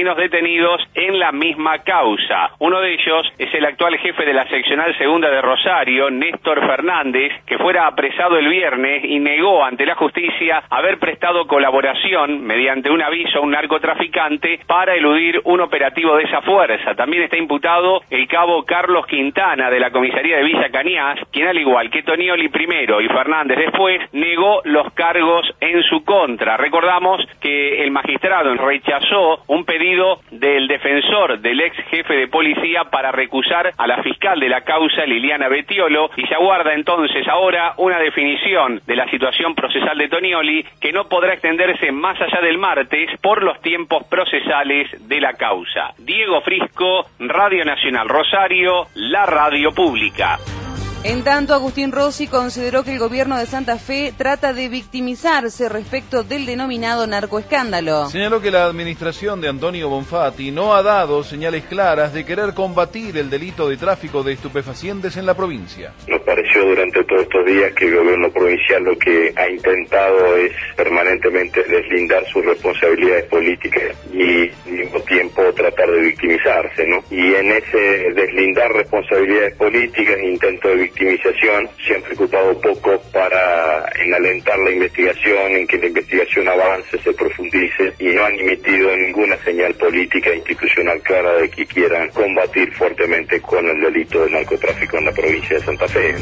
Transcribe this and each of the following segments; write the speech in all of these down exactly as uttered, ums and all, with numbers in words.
argentinos detenidos en la misma causa. Uno de ellos es el actual jefe de la seccional segunda de Rosario, Néstor Fernández, que fuera apresado el viernes y negó ante la justicia haber prestado colaboración mediante un aviso a un narcotraficante para eludir un operativo de esa fuerza. También está imputado el cabo Carlos Quintana de la comisaría de Villa Cañas, quien al igual que Tonioli primero y Fernández después, negó los cargos en su contra. Recordamos que el magistrado rechazó un pedido del defensor del ex jefe de policía para recusar a la fiscal de la causa, Liliana Betiolo, y se aguarda entonces ahora una definición de la situación procesal de Tonioli que no podrá extenderse más allá del martes por los tiempos procesales de la causa. Diego Frisco, Radio Nacional Rosario, la radio pública. En tanto, Agustín Rossi consideró que el gobierno de Santa Fe trata de victimizarse respecto del denominado narcoescándalo. Señaló que la administración de Antonio Bonfatti no ha dado señales claras de querer combatir el delito de tráfico de estupefacientes en la provincia. Nos pareció durante todos estos días que el gobierno provincial lo que ha intentado es permanentemente deslindar sus responsabilidades políticas y al mismo tiempo tratar de victimizarse, ¿no? Y en ese deslindar responsabilidades políticas, intento de victimización, se han preocupado poco para en alentar la investigación, en que la investigación avance, se profundice, y no han emitido ninguna señal política e institucional clara de que quieran combatir fuertemente con el delito del narcotráfico en la provincia de Santa Fe.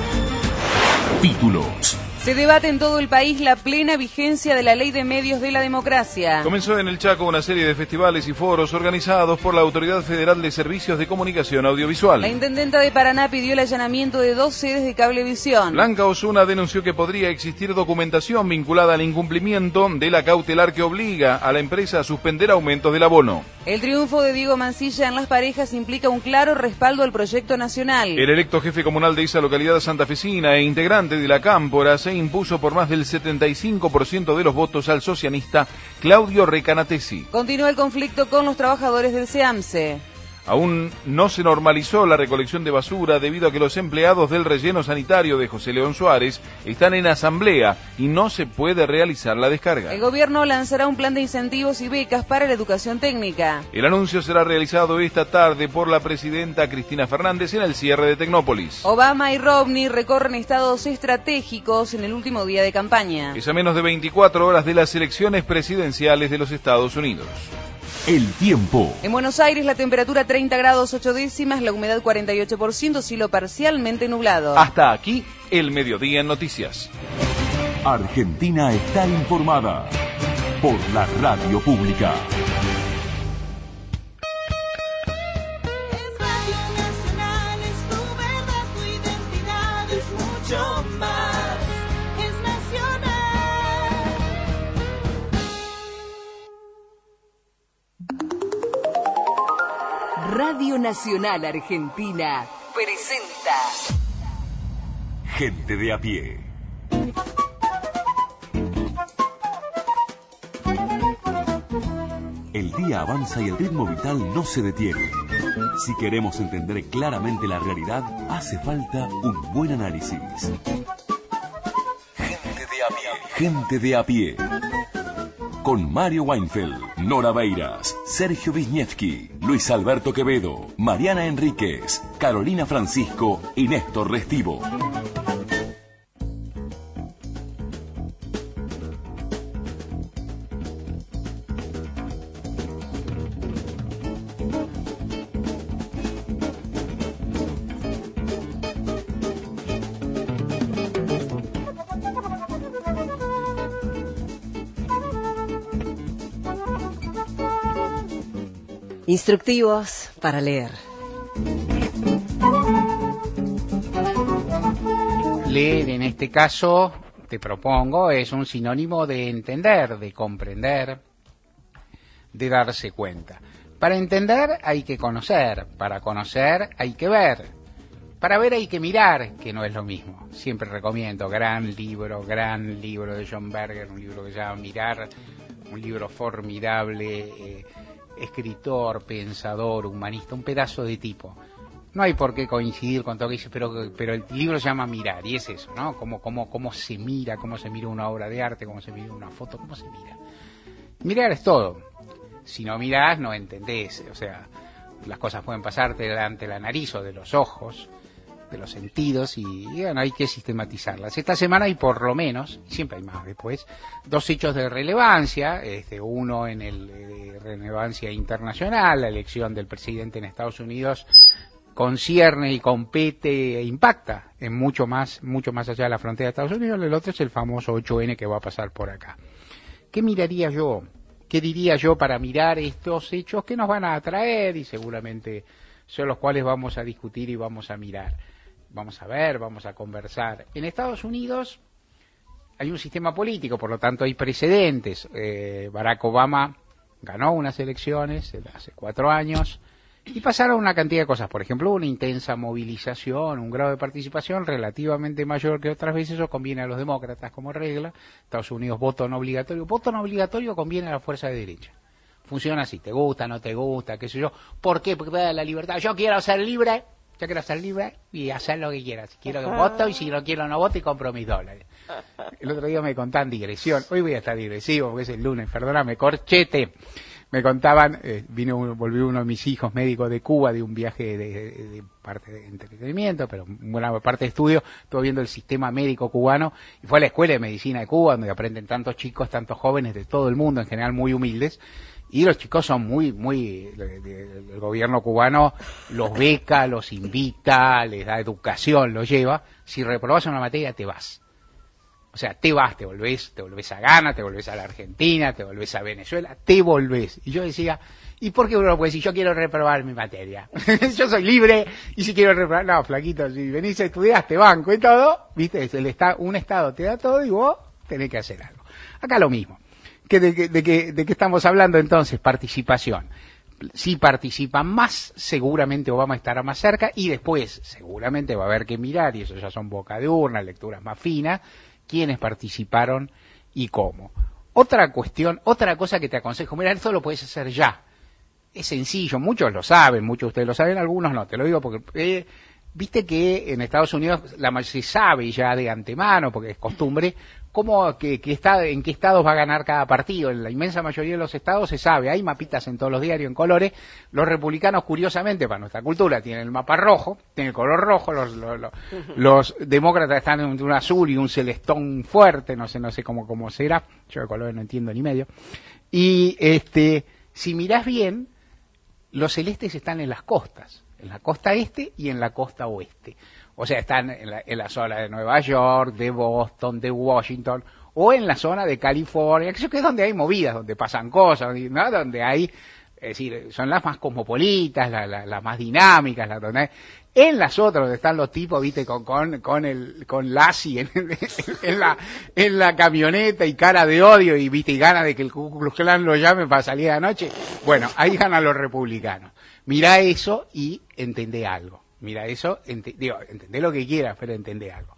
Títulos. Se debate en todo el país la plena vigencia de la Ley de Medios de la Democracia. Comenzó en el Chaco una serie de festivales y foros organizados por la Autoridad Federal de Servicios de Comunicación Audiovisual. La intendenta de Paraná pidió el allanamiento de dos sedes de Cablevisión. Blanca Osuna denunció que podría existir documentación vinculada al incumplimiento de la cautelar que obliga a la empresa a suspender aumentos del abono. El triunfo de Diego Mancilla en Las Parejas implica un claro respaldo al proyecto nacional. El electo jefe comunal de esa localidad santafesina e integrante de la Cámpora se impuso por más del setenta y cinco por ciento de los votos al socialista Claudio Recanatesi. Continúa el conflicto con los trabajadores del SEAMSE. Aún no se normalizó la recolección de basura debido a que los empleados del relleno sanitario de José León Suárez están en asamblea y no se puede realizar la descarga. El gobierno lanzará un plan de incentivos y becas para la educación técnica. El anuncio será realizado esta tarde por la presidenta Cristina Fernández en el cierre de Tecnópolis. Obama y Romney recorren estados estratégicos en el último día de campaña. Es a menos de veinticuatro horas de las elecciones presidenciales de los Estados Unidos. El tiempo. En Buenos Aires la temperatura treinta grados ocho décimas, la humedad cuarenta y ocho por ciento, cielo parcialmente nublado. Hasta aquí el mediodía en noticias. Argentina está informada por la radio pública. Es Radio Nacional, es tu verdad, tu identidad, es mucho más, es nacional. Radio Nacional Argentina presenta Gente de a pie. El día avanza y el ritmo vital no se detiene. Si queremos entender claramente la realidad, hace falta un buen análisis. Gente de a pie. Gente de a pie. Con Mario Weinfeld, Nora Beiras, Sergio Wisniewski, Luis Alberto Quevedo, Mariana Enríquez, Carolina Francisco y Néstor Restivo. Instructivos para leer. Leer, en este caso, te propongo, es un sinónimo de entender, de comprender, de darse cuenta. Para entender hay que conocer, para conocer hay que ver, para ver hay que mirar, que no es lo mismo. Siempre recomiendo, gran libro, gran libro de John Berger, un libro que se llama Mirar, un libro formidable, eh, escritor, pensador, humanista, un pedazo de tipo. No hay por qué coincidir con todo lo que dice, pero, pero el libro se llama Mirar, y es eso, ¿no? Cómo, cómo, cómo se mira, cómo se mira una obra de arte, cómo se mira una foto, cómo se mira. Mirar es todo. Si no mirás, no entendés. O sea, las cosas pueden pasarte delante de la nariz o de los ojos, de los sentidos, y, y bueno, hay que sistematizarlas. Esta semana hay por lo menos, siempre hay más después, dos hechos de relevancia, este, uno en el de relevancia internacional, la elección del presidente en Estados Unidos concierne y compete e impacta en mucho más, mucho más allá de la frontera de Estados Unidos. El otro es el famoso ocho ene que va a pasar por acá. ¿Qué miraría yo? ¿Qué diría yo para mirar estos hechos que nos van a atraer y seguramente son los cuales vamos a discutir y vamos a mirar? Vamos a ver, vamos a conversar. En Estados Unidos hay un sistema político, por lo tanto hay precedentes. Eh, Barack Obama ganó unas elecciones hace cuatro años y pasaron una cantidad de cosas. Por ejemplo, una intensa movilización, un grado de participación relativamente mayor que otras veces. Eso conviene a los demócratas como regla. Estados Unidos, voto no obligatorio. Voto no obligatorio conviene a la fuerza de derecha. Funciona así, te gusta, no te gusta, qué sé yo. ¿Por qué? Porque te da la libertad. Yo quiero ser libre. Yo quiero ser libre y hacer lo que quiera. Si quiero que voto y si no quiero no voto y compro mis dólares. El otro día me contaban digresión. Hoy voy a estar digresivo porque es el lunes, perdóname, corchete. Me contaban, eh, vino uno, volvió uno de mis hijos médicos de Cuba de un viaje de, de, de parte de entretenimiento, pero buena parte de estudio, estuvo viendo el sistema médico cubano y fue a la Escuela de Medicina de Cuba, donde aprenden tantos chicos, tantos jóvenes de todo el mundo, en general muy humildes. Y los chicos son muy, muy, el gobierno cubano los beca, los invita, les da educación, los lleva. Si reprobas una materia, te vas. O sea, te vas, te volvés, te volvés a Ghana, te volvés a la Argentina, te volvés a Venezuela, te volvés. Y yo decía, ¿y por qué uno no puede decir, yo quiero reprobar mi materia? Yo soy libre, y si quiero reprobar, no, flaquito, si venís a estudiar, te banco y todo, viste, el está, un estado te da todo y vos tenés que hacer algo. Acá lo mismo. ¿Que de, de, de, de, ¿De qué estamos hablando entonces? Participación. Si participan más, seguramente Obama estará más cerca y después seguramente va a haber que mirar, y eso ya son boca de urna, lecturas más finas, quiénes participaron y cómo. Otra cuestión, otra cosa que te aconsejo, mira, esto lo puedes hacer ya. Es sencillo, muchos lo saben, muchos de ustedes lo saben, algunos no, te lo digo porque... Eh, Viste que en Estados Unidos la, se sabe ya de antemano, porque es costumbre, cómo, que, que está, en qué estados va a ganar cada partido. En la inmensa mayoría de los estados se sabe, hay mapitas en todos los diarios en colores. Los republicanos, curiosamente, para nuestra cultura, tienen el mapa rojo, tienen el color rojo, los, los, los, los demócratas están en un azul y un celestón fuerte, no sé, no sé cómo, cómo será, yo de colores no entiendo ni medio. Y este, si mirás bien, los celestes están en las costas. En la costa este y en la costa oeste. O sea, están en la, en la zona de Nueva York, de Boston, de Washington, o en la zona de California, que es donde hay movidas, donde pasan cosas, ¿no? Donde hay, es decir, son las más cosmopolitas, las la, la más dinámicas, las donde hay. En las otras donde están los tipos, viste, con con con el con Lassie en, en la en la camioneta y cara de odio y viste y gana de que el Ku Klux Klan lo llame para salir de noche. Bueno, ahí ganan los republicanos. Mirá eso y entendé algo. Mira eso, ent digo, entendé lo que quieras, pero entendé algo.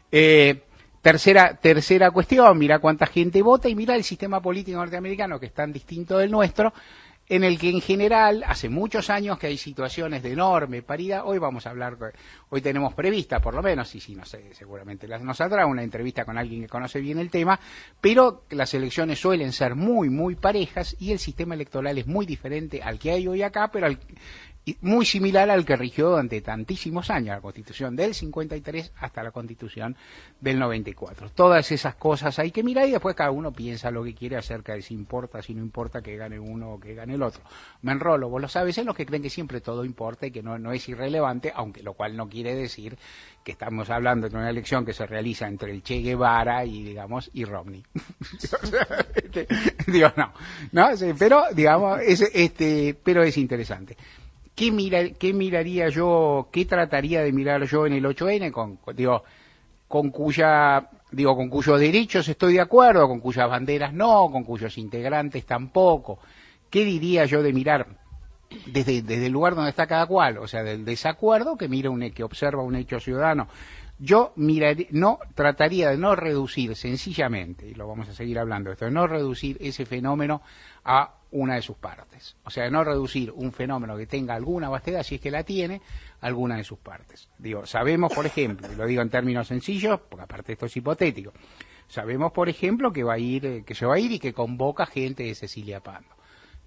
Eh, tercera tercera cuestión, mira cuánta gente vota y mira el sistema político norteamericano, que es tan distinto del nuestro, en el que en general, hace muchos años que hay situaciones de enorme paridad. Hoy vamos a hablar, hoy tenemos prevista, por lo menos, y si no sé, seguramente nos saldrá una entrevista con alguien que conoce bien el tema, pero las elecciones suelen ser muy, muy parejas y el sistema electoral es muy diferente al que hay hoy acá, pero al, muy similar al que rigió durante tantísimos años, la Constitución del cincuenta y tres hasta la Constitución del noventa y cuatro. Todas esas cosas hay que mirar y después cada uno piensa lo que quiere acerca de si importa, si no importa que gane uno o que gane el otro. Me enrolo, vos lo sabes, en los que creen que siempre todo importa y que no, no es irrelevante, aunque lo cual no quiere decir que estamos hablando de una elección que se realiza entre el Che Guevara y, digamos, y Romney. este, digo, no, no, sí, pero, digamos, es, este, pero es interesante. ¿Qué, mira, ¿Qué miraría yo, qué trataría de mirar yo en el ocho ene? Con, digo, con cuya, digo, con cuyos derechos estoy de acuerdo, con cuyas banderas no, con cuyos integrantes tampoco. ¿Qué diría yo de mirar desde, desde el lugar donde está cada cual? O sea, del desacuerdo, que mira un, que observa un hecho ciudadano. Yo miraría, no, trataría de no reducir sencillamente, y lo vamos a seguir hablando esto, de no reducir ese fenómeno a una de sus partes. O sea, de no reducir un fenómeno que tenga alguna vastedad, si es que la tiene, a alguna de sus partes. Digo, sabemos, por ejemplo, y lo digo en términos sencillos, porque aparte esto es hipotético, sabemos, por ejemplo, que va a ir, que se va a ir y que convoca gente de Cecilia Pando.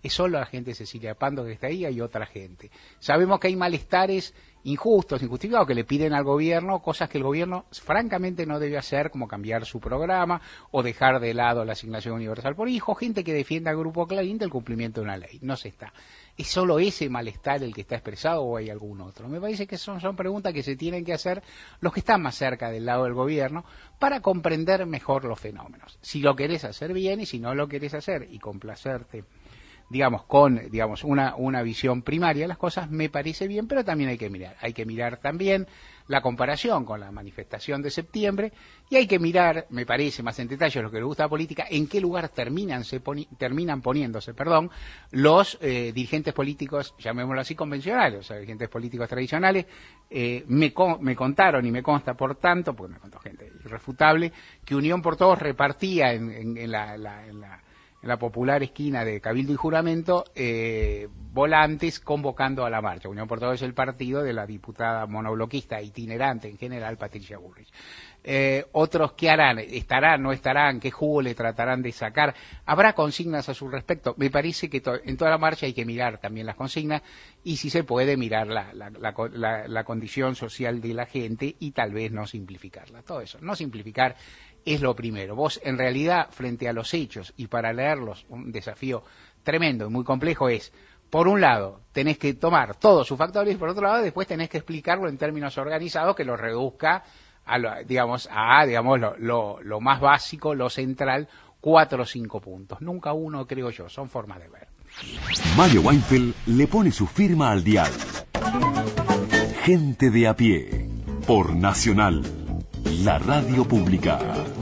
es solo la gente de Cecilia Pando que está ahí, hay otra gente. Sabemos que hay malestares injustos, injustificados, que le piden al gobierno cosas que el gobierno francamente no debe hacer, como cambiar su programa o dejar de lado la asignación universal por hijo, gente que defienda al Grupo Clarín del cumplimiento de una ley. No se está. ¿Es solo ese malestar el que está expresado o hay algún otro? Me parece que son, son preguntas que se tienen que hacer los que están más cerca del lado del gobierno para comprender mejor los fenómenos. Si lo querés hacer bien y si no lo querés hacer y complacerte, digamos, con digamos una, una visión primaria de las cosas, me parece bien, pero también hay que mirar. Hay que mirar también la comparación con la manifestación de septiembre y hay que mirar, me parece, más en detalle lo que le gusta a la política, en qué lugar terminan, se poni- terminan poniéndose perdón, los eh, dirigentes políticos, llamémoslo así, convencionales, o sea, dirigentes políticos tradicionales. Eh, me, con- me contaron y me consta, por tanto, porque me contó gente irrefutable, que Unión por Todos repartía en, en, en la... la, en la en la popular esquina de Cabildo y Juramento, eh, volantes convocando a la marcha. Unión por Todos es el partido de la diputada monobloquista itinerante en general, Patricia Bullrich. Eh, otros, ¿qué harán? ¿Estarán, no estarán? ¿Qué jugo le tratarán de sacar? ¿Habrá consignas a su respecto? Me parece que to- en toda la marcha hay que mirar también las consignas y si se puede mirar la, la, la, la, la condición social de la gente y tal vez no simplificarla. Todo eso, no simplificar es lo primero. Vos, en realidad, frente a los hechos y para leerlos, un desafío tremendo y muy complejo es, por un lado, tenés que tomar todos sus factores y por otro lado, después tenés que explicarlo en términos organizados que lo reduzca a, lo, digamos, a digamos, lo, lo, lo más básico, lo central, cuatro o cinco puntos. Nunca uno, creo yo, son formas de ver. Mario Weinfeld le pone su firma al dial. Gente de a pie, por Nacional, la radio pública.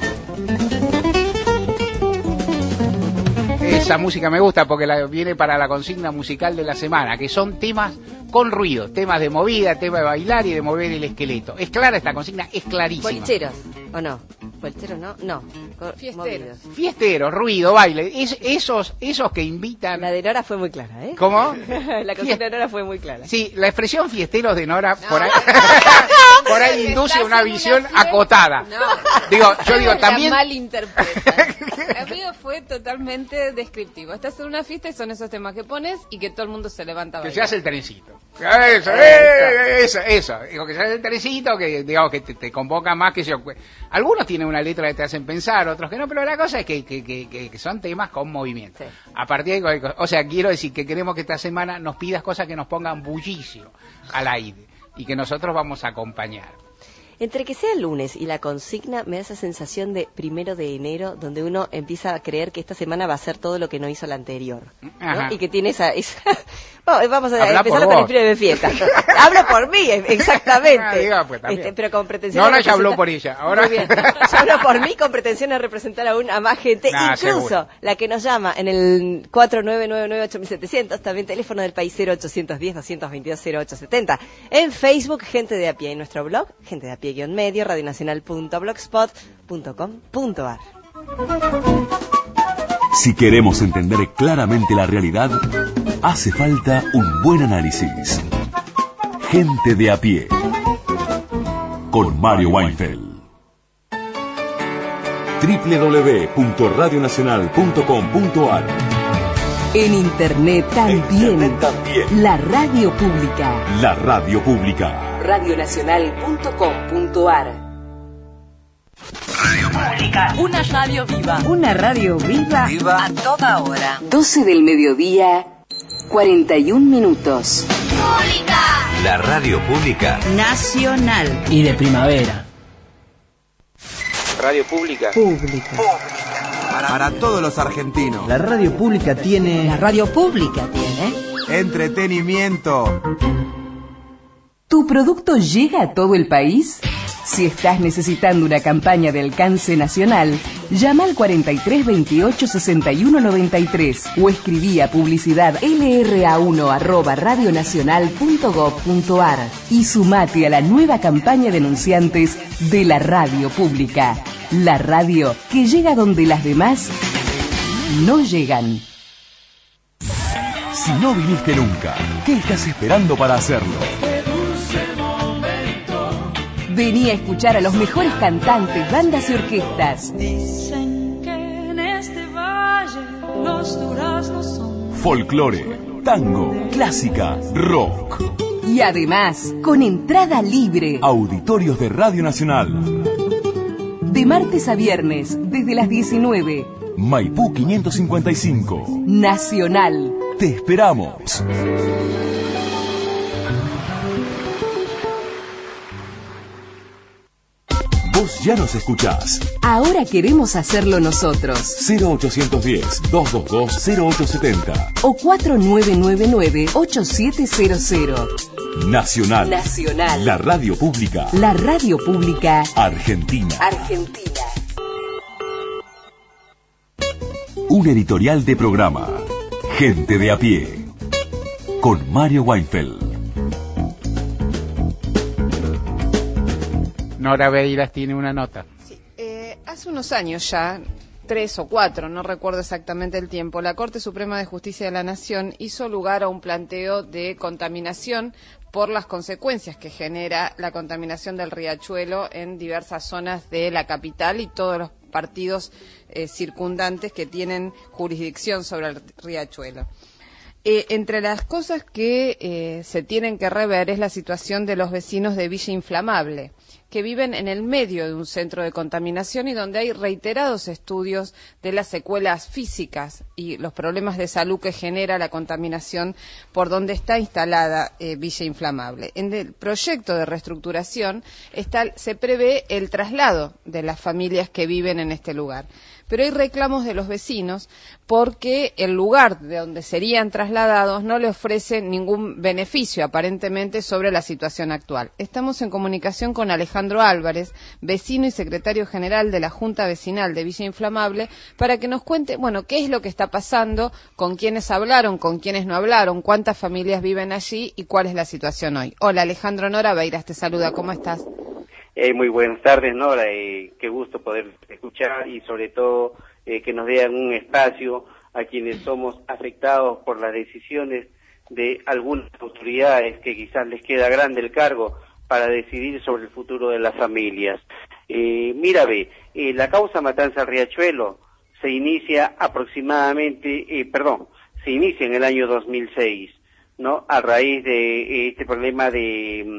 Esa música me gusta porque la, viene para la consigna musical de la semana, que son temas con ruido, temas de movida, temas de bailar y de mover el esqueleto. ¿Es clara esta consigna? Es clarísima. Bolcheros, ¿o no? Bolcheros, ¿no? No. Co- Fiesteros. movidos. Fiesteros, ruido, baile, es, esos, esos que invitan... La de Nora fue muy clara, ¿eh? ¿Cómo? La consigna de Nora fue muy clara. Sí, la expresión fiesteros de Nora por ahí, por ahí induce una visión acotada. No. Digo, yo digo, también... La malinterpreta. El mío fue totalmente descriptivo. Estás en una fiesta y son esos temas que pones y que todo el mundo se levanta a Que bailar. se hace el trencito. Eso, eh, eso, eso. Digo, que se hace el trencito, que digamos que te, te convoca más que yo. Algunos tienen una letra que te hacen pensar, otros que no, pero la cosa es que, que, que, que, que son temas con movimiento. Sí. A partir de cualquier cosa. O sea, quiero decir que queremos que esta semana nos pidas cosas que nos pongan bullicio al aire y que nosotros vamos a acompañar. Entre que sea el lunes y la consigna me da esa sensación de primero de enero, donde uno empieza a creer que esta semana va a ser todo lo que no hizo la anterior, ¿no? Ajá. Y que tiene esa... esa... Vamos, vamos a Habla empezar por con el vos. primero de fiesta. Hablo por mí, exactamente. Ah, diga, pues, también. Este, pero con pretensión No, de no, ya habló representar- por ella. Ahora... Muy bien. Yo hablo por mí con pretensión de representar aún a más gente, Nah, incluso seguro. la que nos llama en el cuatro nueve nueve nueve ocho siete cero cero, también teléfono del país cero ochocientos diez, doscientos veintidós, cero ocho setenta. En Facebook, Gente de a pie, en nuestro blog, gente de a pie guión medio, radionacional punto blogspot punto com punto ar. Si queremos entender claramente la realidad, hace falta un buen análisis. Gente de a pie, con Mario Weinfeld. doble u doble u doble u punto radio nacional punto com punto ar. En internet también. Internet también. La radio pública. La radio pública. radio nacional punto com punto ar. Una radio viva. Una radio viva. A toda hora. doce del mediodía, cuarenta y un minutos. La radio pública. Nacional. Y de primavera. Radio pública. Pública. Para, para todos los argentinos. La radio pública tiene... La radio pública tiene. Entretenimiento. ¿Tu producto llega a todo el país? Si estás necesitando una campaña de alcance nacional, llama al cuarenta y tres veintiocho sesenta y uno noventa y tres o escribí a publicidad l r a uno arroba radionacional punto gob punto ar y sumate a la nueva campaña de anunciantes de la radio pública. La radio que llega donde las demás no llegan. Si no viniste nunca, ¿qué estás esperando para hacerlo? Vení a escuchar a los mejores cantantes, bandas y orquestas. Dicen que en este valle los duraznos son folclore, tango, clásica, rock. Y además, con entrada libre. Auditorios de Radio Nacional. De martes a viernes, desde las diecinueve. Maipú quinientos cincuenta y cinco. Nacional. Te esperamos. Vos ya nos escuchás. Ahora queremos hacerlo nosotros. cero ochocientos diez, doscientos veintidós, cero ocho setenta. O cuatro nueve nueve nueve, ocho siete cero cero. Nacional. Nacional. La radio pública. La radio pública. Argentina. Argentina. Un editorial de programa. Gente de a pie. Con Mario Weinfeld. Nora Beiras tiene una nota. Sí, eh, hace unos años ya, tres o cuatro, no recuerdo exactamente el tiempo, la Corte Suprema de Justicia de la Nación hizo lugar a un planteo de contaminación por las consecuencias que genera la contaminación del riachuelo en diversas zonas de la capital y todos los partidos eh, circundantes que tienen jurisdicción sobre el riachuelo. Eh, entre las cosas que eh, se tienen que rever es la situación de los vecinos de Villa Inflamable, que viven en el medio de un centro de contaminación y donde hay reiterados estudios de las secuelas físicas y los problemas de salud que genera la contaminación por donde está instalada eh, Villa Inflamable. En el proyecto de reestructuración está, se prevé el traslado de las familias que viven en este lugar. Pero hay reclamos de los vecinos porque el lugar de donde serían trasladados no le ofrece ningún beneficio aparentemente sobre la situación actual. Estamos en comunicación con Alejandro Álvarez, vecino y secretario general de la Junta Vecinal de Villa Inflamable, para que nos cuente, bueno, qué es lo que está pasando, con quiénes hablaron, con quiénes no hablaron, cuántas familias viven allí y cuál es la situación hoy. Hola Alejandro, Nora Beiras te saluda, ¿cómo estás? Eh, muy buenas tardes, Nora, eh, qué gusto poder escuchar y sobre todo eh, que nos den un espacio a quienes somos afectados por las decisiones de algunas autoridades que quizás les queda grande el cargo para decidir sobre el futuro de las familias. Eh, mira, ve, eh, la causa Matanza Riachuelo se inicia aproximadamente, eh, perdón, se inicia en el año dos mil seis, ¿no? A raíz de eh, este problema de...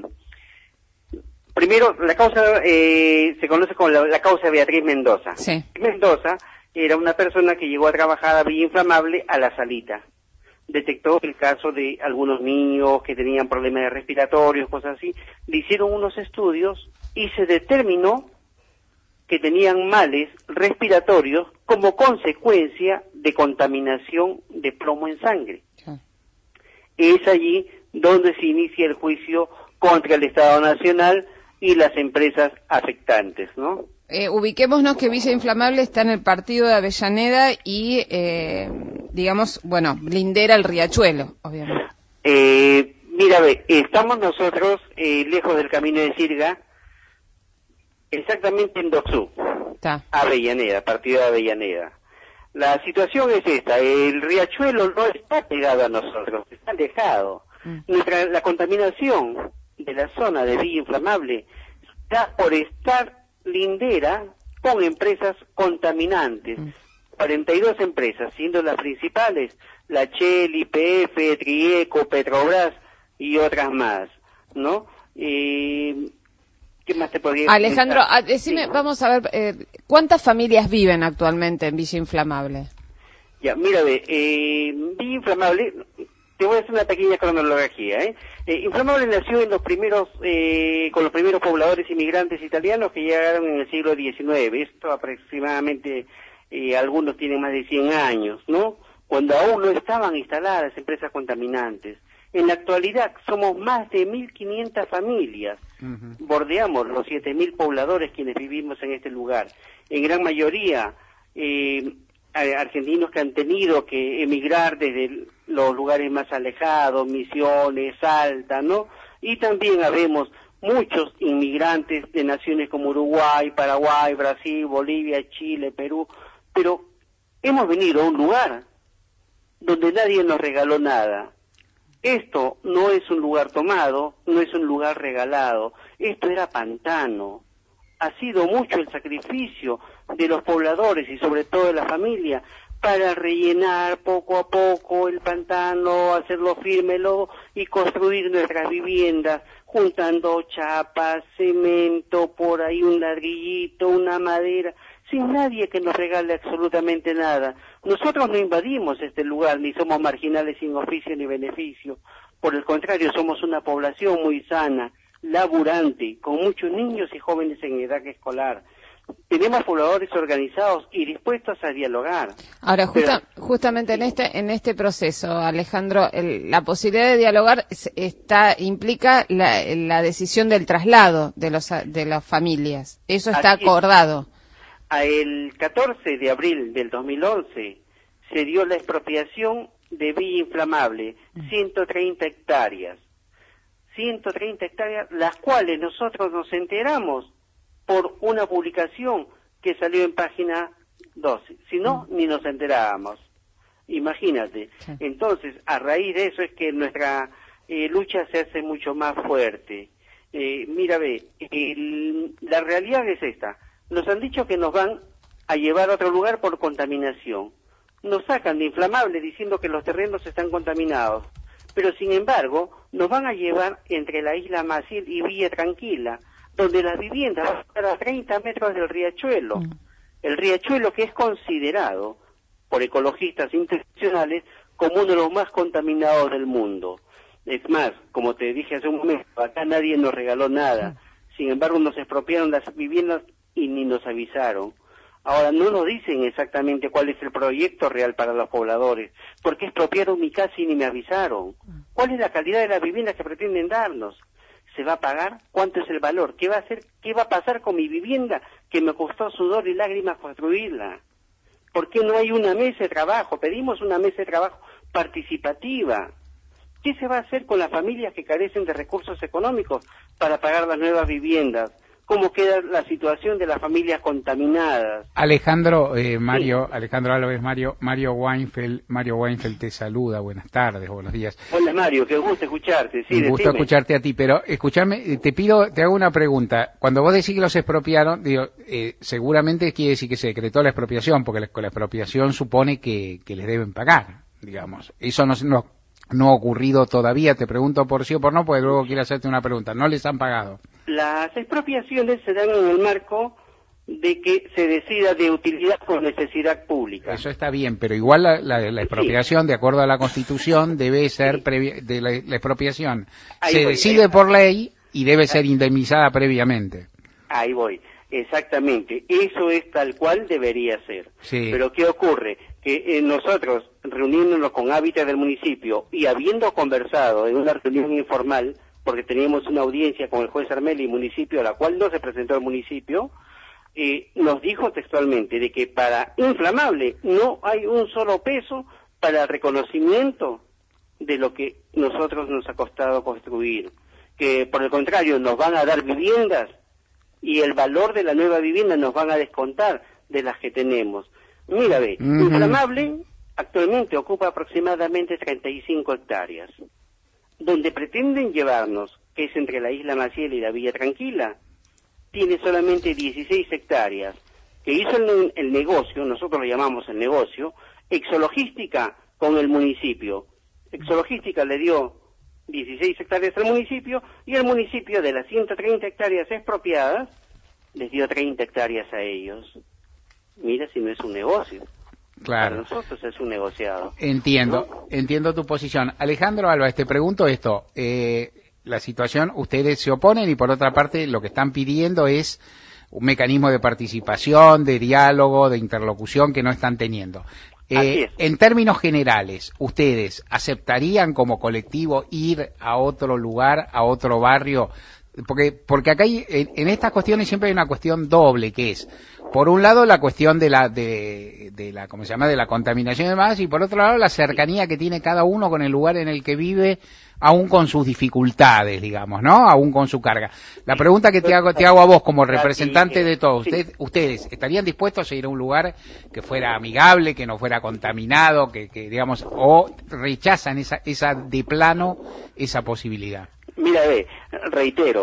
Primero, la causa eh, se conoce como la, la causa Beatriz Mendoza. Sí. Mendoza era una persona que llegó a trabajar a Villa Inflamable a la Salita. Detectó el caso de algunos niños que tenían problemas respiratorios, cosas así. Le hicieron unos estudios y se determinó que tenían males respiratorios como consecuencia de contaminación de plomo en sangre. Sí. Es allí donde se inicia el juicio contra el Estado Nacional y las empresas afectantes, ¿no? Eh, ubiquémonos que Villa Inflamable está en el partido de Avellaneda y, eh, digamos, bueno, lindera el riachuelo, obviamente. Eh, mira, ve, estamos nosotros eh, lejos del camino de Sirga, exactamente en Doxú, Avellaneda, partido de Avellaneda. La situación es esta, el riachuelo no está pegado a nosotros, está alejado. Mm. Nuestra, la contaminación de la zona de Villa Inflamable está por estar lindera con empresas contaminantes. Mm. cuarenta y dos empresas, siendo las principales la Shell, Y P F, Trieco, Petrobras y otras más, ¿no? Eh, ¿Qué más te podría decir? Alejandro, a, decime, sí. Vamos a ver, eh, ¿cuántas familias viven actualmente en Villa Inflamable? Ya, mira, eh, Villa Inflamable... Te voy a hacer una pequeña cronología, ¿eh? eh Inflamable nació en los primeros, eh, con los primeros pobladores inmigrantes italianos que llegaron en el siglo diecinueve. Esto aproximadamente, eh, algunos tienen más de cien años, ¿no? Cuando aún no estaban instaladas empresas contaminantes. En la actualidad somos más de mil quinientas familias. Uh-huh. Bordeamos los siete mil pobladores quienes vivimos en este lugar. En gran mayoría, eh, argentinos que han tenido que emigrar desde los lugares más alejados, Misiones, Salta, ¿no? Y también habemos muchos inmigrantes de naciones como Uruguay, Paraguay, Brasil, Bolivia, Chile, Perú, pero hemos venido a un lugar donde nadie nos regaló nada. Esto no es un lugar tomado, no es un lugar regalado, esto era pantano. Ha sido mucho el sacrificio de los pobladores y sobre todo de la familia para rellenar poco a poco el pantano, hacerlo firme lodo y construir nuestras viviendas, juntando chapas, cemento, por ahí un ladrillito, una madera, sin nadie que nos regale absolutamente nada. Nosotros no invadimos este lugar, ni somos marginales sin oficio ni beneficio. Por el contrario, somos una población muy sana, laburante, con muchos niños y jóvenes en edad escolar. Tenemos pobladores organizados y dispuestos a dialogar. Ahora, justa, Pero, justamente en este en este proceso, Alejandro, el, la posibilidad de dialogar es- está implica la, la decisión del traslado de los de las familias. Eso está Así es. acordado. A el catorce de abril del dos mil once se dio la expropiación de Villa Inflamable, ciento treinta hectáreas. ciento treinta hectáreas, las cuales nosotros nos enteramos por una publicación que salió en página doce. Si no, ni nos enterábamos. Imagínate. Entonces, a raíz de eso es que nuestra eh, lucha se hace mucho más fuerte. Eh, mira, ve, el- la realidad es esta. Nos han dicho que nos van a llevar a otro lugar por contaminación. Nos sacan de Inflamable diciendo que los terrenos están contaminados. Pero, sin embargo, nos van a llevar entre la isla Maciel y Villa Tranquila, donde las viviendas van a estar a treinta metros del riachuelo. El riachuelo que es considerado por ecologistas internacionales como uno de los más contaminados del mundo. Es más, como te dije hace un momento, acá nadie nos regaló nada. Sin embargo, nos expropiaron las viviendas y ni nos avisaron. Ahora, no nos dicen exactamente cuál es el proyecto real para los pobladores, porque expropiaron mi casa y ni me avisaron. ¿Cuál es la calidad de las viviendas que pretenden darnos? ¿Se va a pagar? ¿Cuánto es el valor? ¿Qué va a hacer? ¿Qué va a pasar con mi vivienda que me costó sudor y lágrimas construirla? ¿Por qué no hay una mesa de trabajo? Pedimos una mesa de trabajo participativa. ¿Qué se va a hacer con las familias que carecen de recursos económicos para pagar las nuevas viviendas? ¿Cómo queda la situación de las familias contaminadas? Alejandro, eh, Mario, sí. Alejandro Álvarez, Mario, Mario Weinfeld, Mario Weinfeld te saluda, buenas tardes, buenos días. Hola Mario, qué gusto escucharte, sí, Un gusto decime. escucharte a ti, pero escúchame, te pido, te hago una pregunta. Cuando vos decís que los expropiaron, digo, eh, seguramente quiere decir que se decretó la expropiación, porque la, la expropiación supone que, que les deben pagar, digamos. Eso no, no, no ha ocurrido todavía, te pregunto por sí o por no, porque luego quiero hacerte una pregunta. ¿No les han pagado? Las expropiaciones se dan en el marco de que se decida de utilidad por necesidad pública. Eso está bien, pero igual la, la, la expropiación, sí. de acuerdo a la Constitución, debe ser, sí. previa, de la, la expropiación Ahí se voy, decide ahí. por ley y debe ser indemnizada previamente. Ahí voy, exactamente, eso es tal cual debería ser. Sí. Pero ¿qué ocurre? Que eh, nosotros, reuniéndonos con Hábitat del municipio y habiendo conversado en una reunión informal, porque teníamos una audiencia con el juez Armeli, municipio, a la cual no se presentó el municipio, eh, nos dijo textualmente de que para Inflamable no hay un solo peso para el reconocimiento de lo que nosotros nos ha costado construir, que por el contrario nos van a dar viviendas y el valor de la nueva vivienda nos van a descontar de las que tenemos. Mira, ve, uh-huh. Inflamable actualmente ocupa aproximadamente treinta y cinco hectáreas. Donde pretenden llevarnos, que es entre la isla Maciel y la Villa Tranquila, tiene solamente dieciséis hectáreas, que hizo el, el negocio, nosotros lo llamamos el negocio, Exologística con el municipio. Exologística le dio dieciséis hectáreas al municipio y el municipio de las ciento treinta hectáreas expropiadas les dio treinta hectáreas a ellos. Mira si no es un negocio. Claro. Para nosotros es un negociado. Entiendo, ¿no? entiendo tu posición. Alejandro Álvarez, te pregunto esto. Eh, la situación, ustedes se oponen y por otra parte lo que están pidiendo es un mecanismo de participación, de diálogo, de interlocución que no están teniendo. Eh, en términos generales, ¿ustedes aceptarían como colectivo ir a otro lugar, a otro barrio? Porque porque acá hay, en, en estas cuestiones siempre hay una cuestión doble, que es, por un lado la cuestión de la de, de la ¿cómo se llama? de la contaminación y demás, y por otro lado la cercanía que tiene cada uno con el lugar en el que vive, aún con sus dificultades, digamos, ¿no? Aún con su carga. La pregunta que te hago te hago a vos como representante de todos, usted, ustedes estarían dispuestos a ir a un lugar que fuera amigable, que no fuera contaminado, que, que digamos, o rechazan esa esa de plano esa posibilidad. Mira, ve, reitero,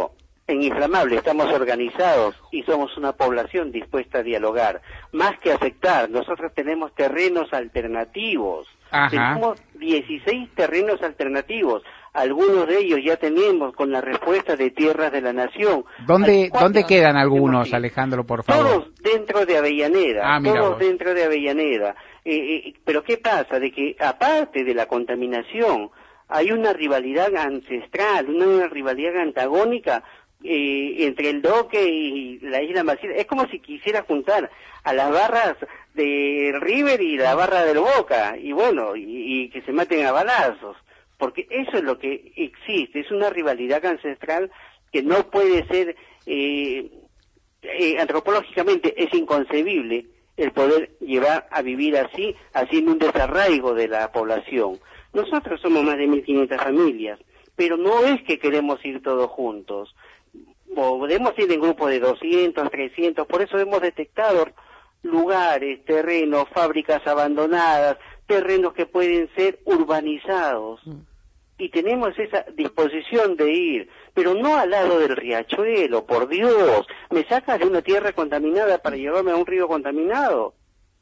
En Inflamable estamos organizados y somos una población dispuesta a dialogar. Más que afectar, nosotros tenemos terrenos alternativos. Ajá. Tenemos dieciséis terrenos alternativos. Algunos de ellos ya tenemos con la respuesta de Tierras de la Nación. ¿Dónde, ¿dónde quedan algunos, Alejandro, por favor? Todos dentro de Avellaneda. Ah, mira todos vos. dentro de Avellaneda. Eh, eh, pero ¿qué pasa? De que aparte de la contaminación, hay una rivalidad ancestral, una, una rivalidad antagónica eh, entre el Doque y la Isla Maciel. Es como si quisiera juntar a las barras de River y la barra del Boca, y bueno, y, y que se maten a balazos, porque eso es lo que existe, es una rivalidad ancestral que no puede ser, eh, eh, antropológicamente es inconcebible el poder llevar a vivir así, haciendo un desarraigo de la población. Nosotros somos más de mil quinientas familias, pero no es que queremos ir todos juntos. Podemos ir en grupos de doscientos, trescientos, por eso hemos detectado lugares, terrenos, fábricas abandonadas, terrenos que pueden ser urbanizados. Y tenemos esa disposición de ir, pero no al lado del riachuelo, por Dios. ¿Me sacas de una tierra contaminada para llevarme a un río contaminado?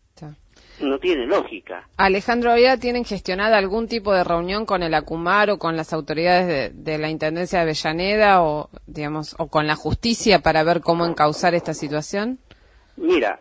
No tiene lógica. Alejandro, ¿ya tienen gestionada algún tipo de reunión con el ACUMAR o con las autoridades de, de la Intendencia de Avellaneda o, digamos, o con la justicia para ver cómo encauzar esta situación? Mira,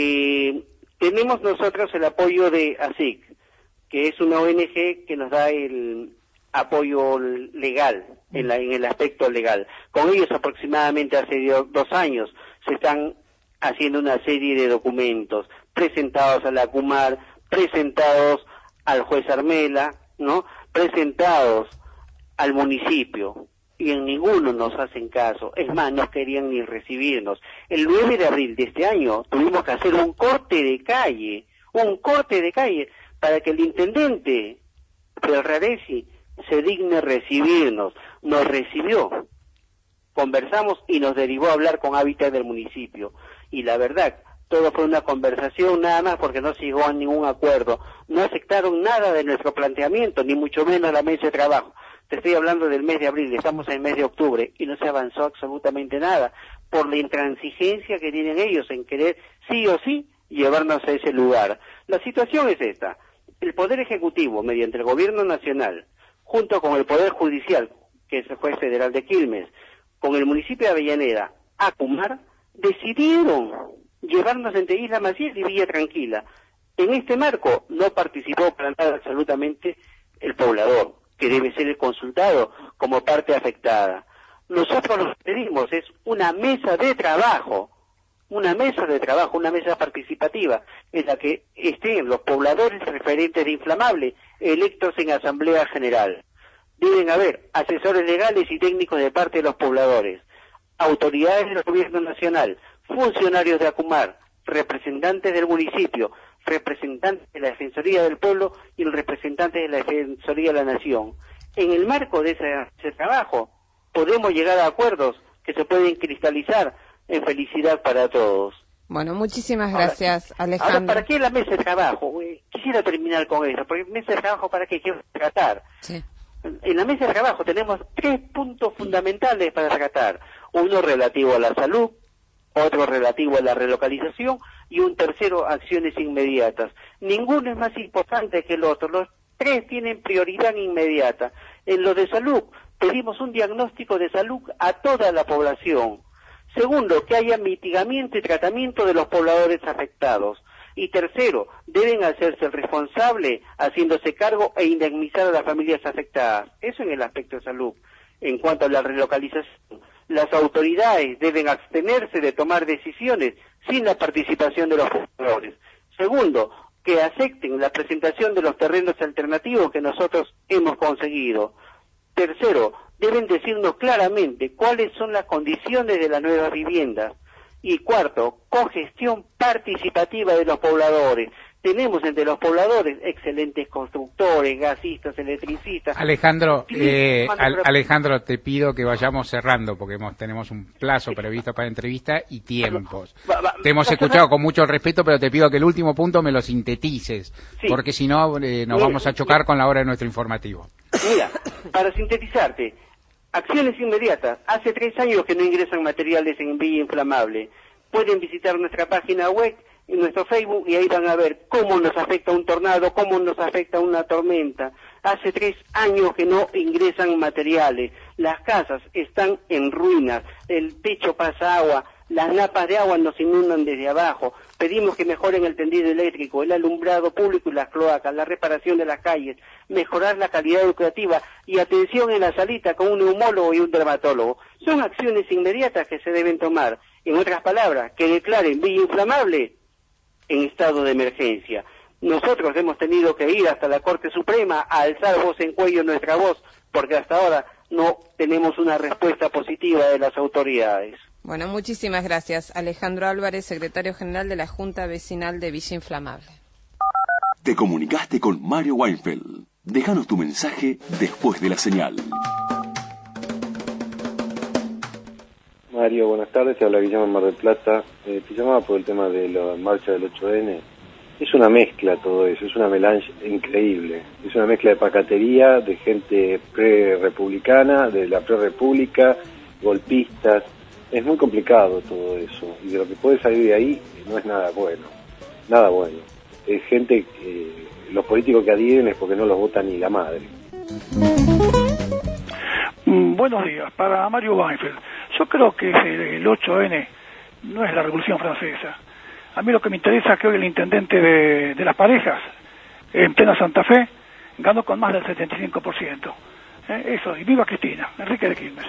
eh, tenemos nosotros el apoyo de A S I C, que es una O N G que nos da el apoyo legal, en, la, en el aspecto legal. Con ellos aproximadamente hace dos años se están haciendo una serie de documentos presentados a la ACUMAR, presentados al juez Armela, ¿no? Presentados al municipio, y en ninguno nos hacen caso. Es más, no querían ni recibirnos. El nueve de abril de este año tuvimos que hacer un corte de calle, un corte de calle, para que el intendente Ferraresi se digne recibirnos. Nos recibió, conversamos y nos derivó a hablar con Hábitat del municipio. Y la verdad, todo fue una conversación nada más porque no se llegó a ningún acuerdo. No aceptaron nada de nuestro planteamiento, ni mucho menos la mesa de trabajo. Te estoy hablando del mes de abril, estamos en el mes de octubre y no se avanzó absolutamente nada por la intransigencia que tienen ellos en querer sí o sí llevarnos a ese lugar. La situación es esta. El Poder Ejecutivo, mediante el Gobierno Nacional, junto con el Poder Judicial, que es el juez federal de Quilmes, con el municipio de Avellaneda, ACUMAR, decidieron llevarnos entre Isla Maciel y Villa Tranquila. En este marco no participó para nada absolutamente el poblador, que debe ser el consultado como parte afectada. Nosotros lo que pedimos es una mesa de trabajo, una mesa de trabajo, una mesa participativa, en la que estén los pobladores referentes de Inflamable electos en Asamblea General. Deben haber asesores legales y técnicos de parte de los pobladores, autoridades del Gobierno Nacional, funcionarios de ACUMAR, representantes del municipio, representantes de la Defensoría del Pueblo y el representante de la Defensoría de la Nación. En el marco de ese, ese trabajo podemos llegar a acuerdos que se pueden cristalizar en felicidad para todos. Bueno, muchísimas gracias, ahora, Alejandro. Ahora, ¿para qué la mesa de trabajo? Quisiera terminar con eso, porque mesa de trabajo, ¿para qué quiero tratar? Sí. En la mesa de trabajo tenemos tres puntos fundamentales para tratar. Uno relativo a la salud, otro relativo a la relocalización y un tercero, acciones inmediatas. Ninguno es más importante que el otro. Los tres tienen prioridad inmediata. En lo de salud, pedimos un diagnóstico de salud a toda la población. Segundo, que haya mitigamiento y tratamiento de los pobladores afectados. Y tercero, deben hacerse responsable haciéndose cargo e indemnizar a las familias afectadas. Eso en el aspecto de salud. En cuanto a la relocalización, las autoridades deben abstenerse de tomar decisiones sin la participación de los pobladores. Segundo, que acepten la presentación de los terrenos alternativos que nosotros hemos conseguido. Tercero, deben decirnos claramente cuáles son las condiciones de las nuevas viviendas. Y cuarto, cogestión participativa de los pobladores. Tenemos entre los pobladores excelentes constructores, gasistas, electricistas. Alejandro, eh, al, Alejandro, te pido que vayamos cerrando porque hemos, tenemos un plazo previsto para entrevista y tiempos. Va, va, te hemos escuchado con mucho respeto, pero te pido que el último punto me lo sintetices, sí. Porque si no eh, nos mira, vamos a chocar mira, con la hora de nuestro informativo. Mira, para sintetizarte, Acciones inmediatas. Hace tres años que no ingresan materiales en Villa Inflamable. Pueden visitar nuestra página web, en nuestro Facebook, y ahí van a ver cómo nos afecta un tornado, cómo nos afecta una tormenta. Hace tres años que no ingresan materiales. Las casas están en ruinas, el techo pasa agua, las napas de agua nos inundan desde abajo. Pedimos que mejoren el tendido eléctrico, el alumbrado público y las cloacas, la reparación de las calles, mejorar la calidad educativa y atención en la salita con un neumólogo y un dermatólogo. Son acciones inmediatas que se deben tomar. En otras palabras, que declaren Villa Inflamable en estado de emergencia. Nosotros hemos tenido que ir hasta la Corte Suprema a alzar voz en cuello nuestra voz, porque hasta ahora no tenemos una respuesta positiva de las autoridades. Bueno, muchísimas gracias. Alejandro Álvarez, secretario general de la Junta Vecinal de Villa Inflamable. Te comunicaste con Mario Weinfeld. Déjanos tu mensaje después de la señal. Mario, buenas tardes, te habla Guillermo Mar del Plata. Eh, te llamaba por el tema de la marcha del ocho ene. Es una mezcla todo eso, es una melange increíble. Es una mezcla de pacatería, de gente pre-republicana, de la pre-república, golpistas. Es muy complicado todo eso. Y de lo que puede salir de ahí no es nada bueno. Nada bueno. Es gente, eh, los políticos que adhieren es porque no los vota ni la madre. Mm, buenos días, para Mario Weinfeld. Yo creo que el ocho ene no es la Revolución Francesa. A mí lo que me interesa es que hoy el intendente de, de Las Parejas, en plena Santa Fe, ganó con más del setenta y cinco por ciento. ¿Eh? Eso, y viva Cristina, Enrique de Quilmes.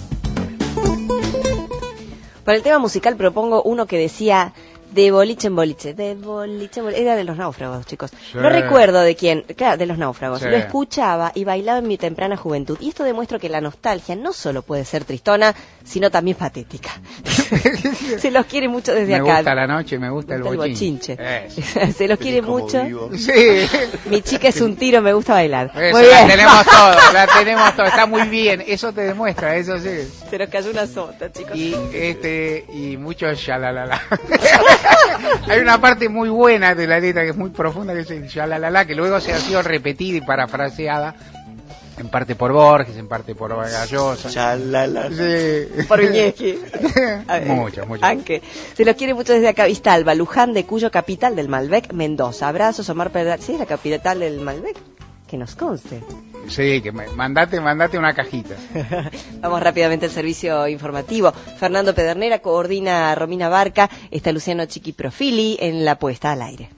Para el tema musical propongo uno que decía de boliche en boliche, de boliche en boliche. Era de Los Náufragos, chicos. Sí. No recuerdo de quién, claro, de Los Náufragos. Sí. Lo escuchaba y bailaba en mi temprana juventud. Y esto demuestra que la nostalgia no solo puede ser tristona, sino también patética. Se los quiere mucho desde me acá. Me gusta la noche, me gusta, me gusta el bochinche. Se los quiere mucho. Sí. Mi chica es un tiro, me gusta bailar. Eso, muy bien. La tenemos todo, la tenemos todo. Está muy bien, eso te demuestra, eso sí. Se nos cayó una sota, chicos. Y este y mucho shalalala. Hay una parte muy buena de la letra que es muy profunda, que es el shalalala, que luego se ha sido repetida y parafraseada, en parte por Borges, en parte por Gallosa. Shalalala. Sí. Por Viñeski. Mucho, mucho. Aunque se los quiere mucho desde acá. Vistalba, Luján de Cuyo, capital del Malbec, Mendoza. Abrazos, Omar Pérez. ¿Sí es la capital del Malbec? Que nos conste. Sí, que me, mandate, mandate una cajita. Vamos rápidamente al servicio informativo. Fernando Pedernera coordina a Romina Barca, está Luciano Chiqui Profili en la puesta al aire.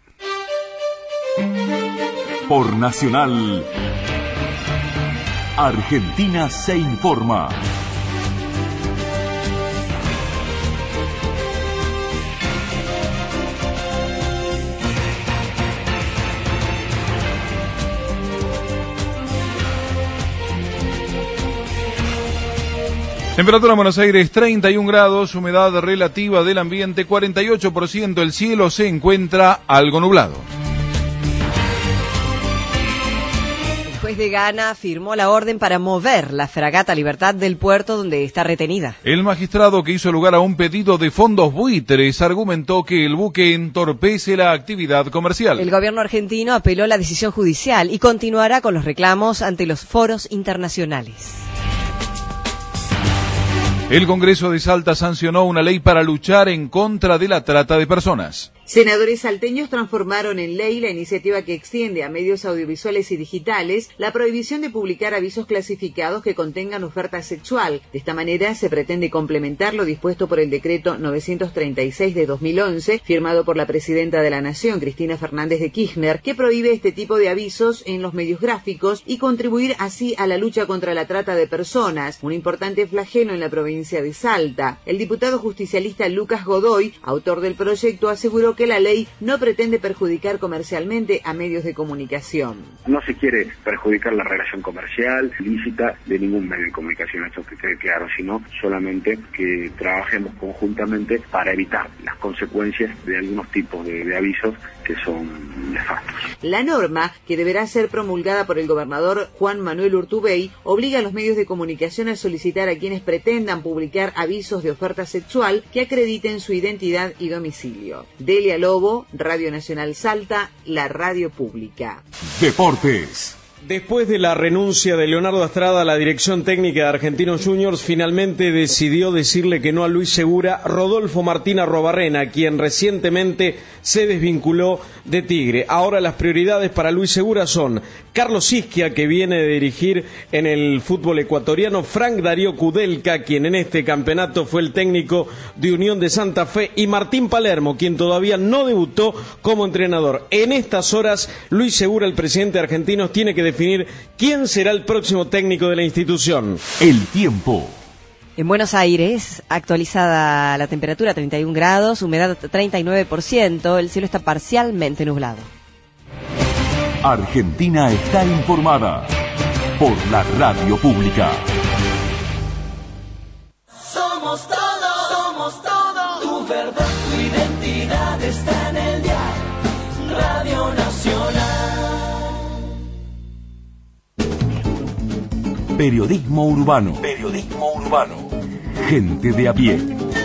Por Nacional, Argentina se informa. Temperatura en Buenos Aires treinta y un grados, humedad relativa del ambiente cuarenta y ocho por ciento, el cielo se encuentra algo nublado. El juez de Ghana firmó la orden para mover la fragata Libertad del puerto donde está retenida. El magistrado, que hizo lugar a un pedido de fondos buitres, argumentó que el buque entorpece la actividad comercial. El gobierno argentino apeló la decisión judicial y continuará con los reclamos ante los foros internacionales. El Congreso de Salta sancionó una ley para luchar en contra de la trata de personas. Senadores salteños transformaron en ley la iniciativa que extiende a medios audiovisuales y digitales la prohibición de publicar avisos clasificados que contengan oferta sexual. De esta manera se pretende complementar lo dispuesto por el decreto novecientos treinta y seis de dos mil once, firmado por la presidenta de la Nación, Cristina Fernández de Kirchner, que prohíbe este tipo de avisos en los medios gráficos y contribuir así a la lucha contra la trata de personas, un importante flagelo en la provincia de Salta. El diputado justicialista Lucas Godoy, autor del proyecto, aseguró que la ley no pretende perjudicar comercialmente a medios de comunicación. No se quiere perjudicar la relación comercial lícita de ningún medio de comunicación, esto que quede claro, sino solamente que trabajemos conjuntamente para evitar las consecuencias de algunos tipos de, de avisos que son nefastos. La norma, que deberá ser promulgada por el gobernador Juan Manuel Urtubey, obliga a los medios de comunicación a solicitar a quienes pretendan publicar avisos de oferta sexual que acrediten su identidad y domicilio. Delia Lobo, Radio Nacional Salta, la radio pública. Deportes. Después de la renuncia de Leonardo Astrada a la dirección técnica de Argentinos Juniors, finalmente decidió decirle que no a Luis Segura Rodolfo Martín Arrobarrena, quien recientemente se desvinculó de Tigre. Ahora las prioridades para Luis Segura son Carlos Isquia, que viene de dirigir en el fútbol ecuatoriano, Frank Darío Kudelka, quien en este campeonato fue el técnico de Unión de Santa Fe, y Martín Palermo, quien todavía no debutó como entrenador. En estas horas, Luis Segura, el presidente de Argentinos, tiene que definir quién será el próximo técnico de la institución. El tiempo. En Buenos Aires, actualizada la temperatura, treinta y un grados, humedad treinta y nueve por ciento, el cielo está parcialmente nublado. Argentina está informada por la radio pública. Somos todos, somos todos. Tu verdad, tu identidad está en el diario Radio Nacional. Periodismo urbano. Periodismo urbano. Gente de a pie.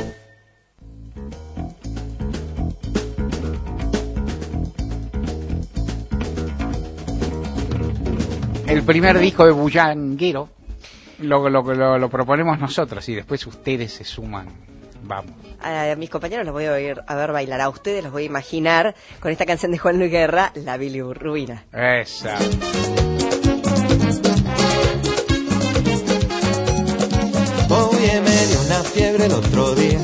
El primer disco de Bullanguero lo, lo, lo, lo proponemos nosotros y después ustedes se suman. Vamos. A mis compañeros los voy a, oír, a ver bailar, a ustedes los voy a imaginar con esta canción de Juan Luis Guerra, La Bilirrubina. Esa. Oye, me dio una fiebre el otro día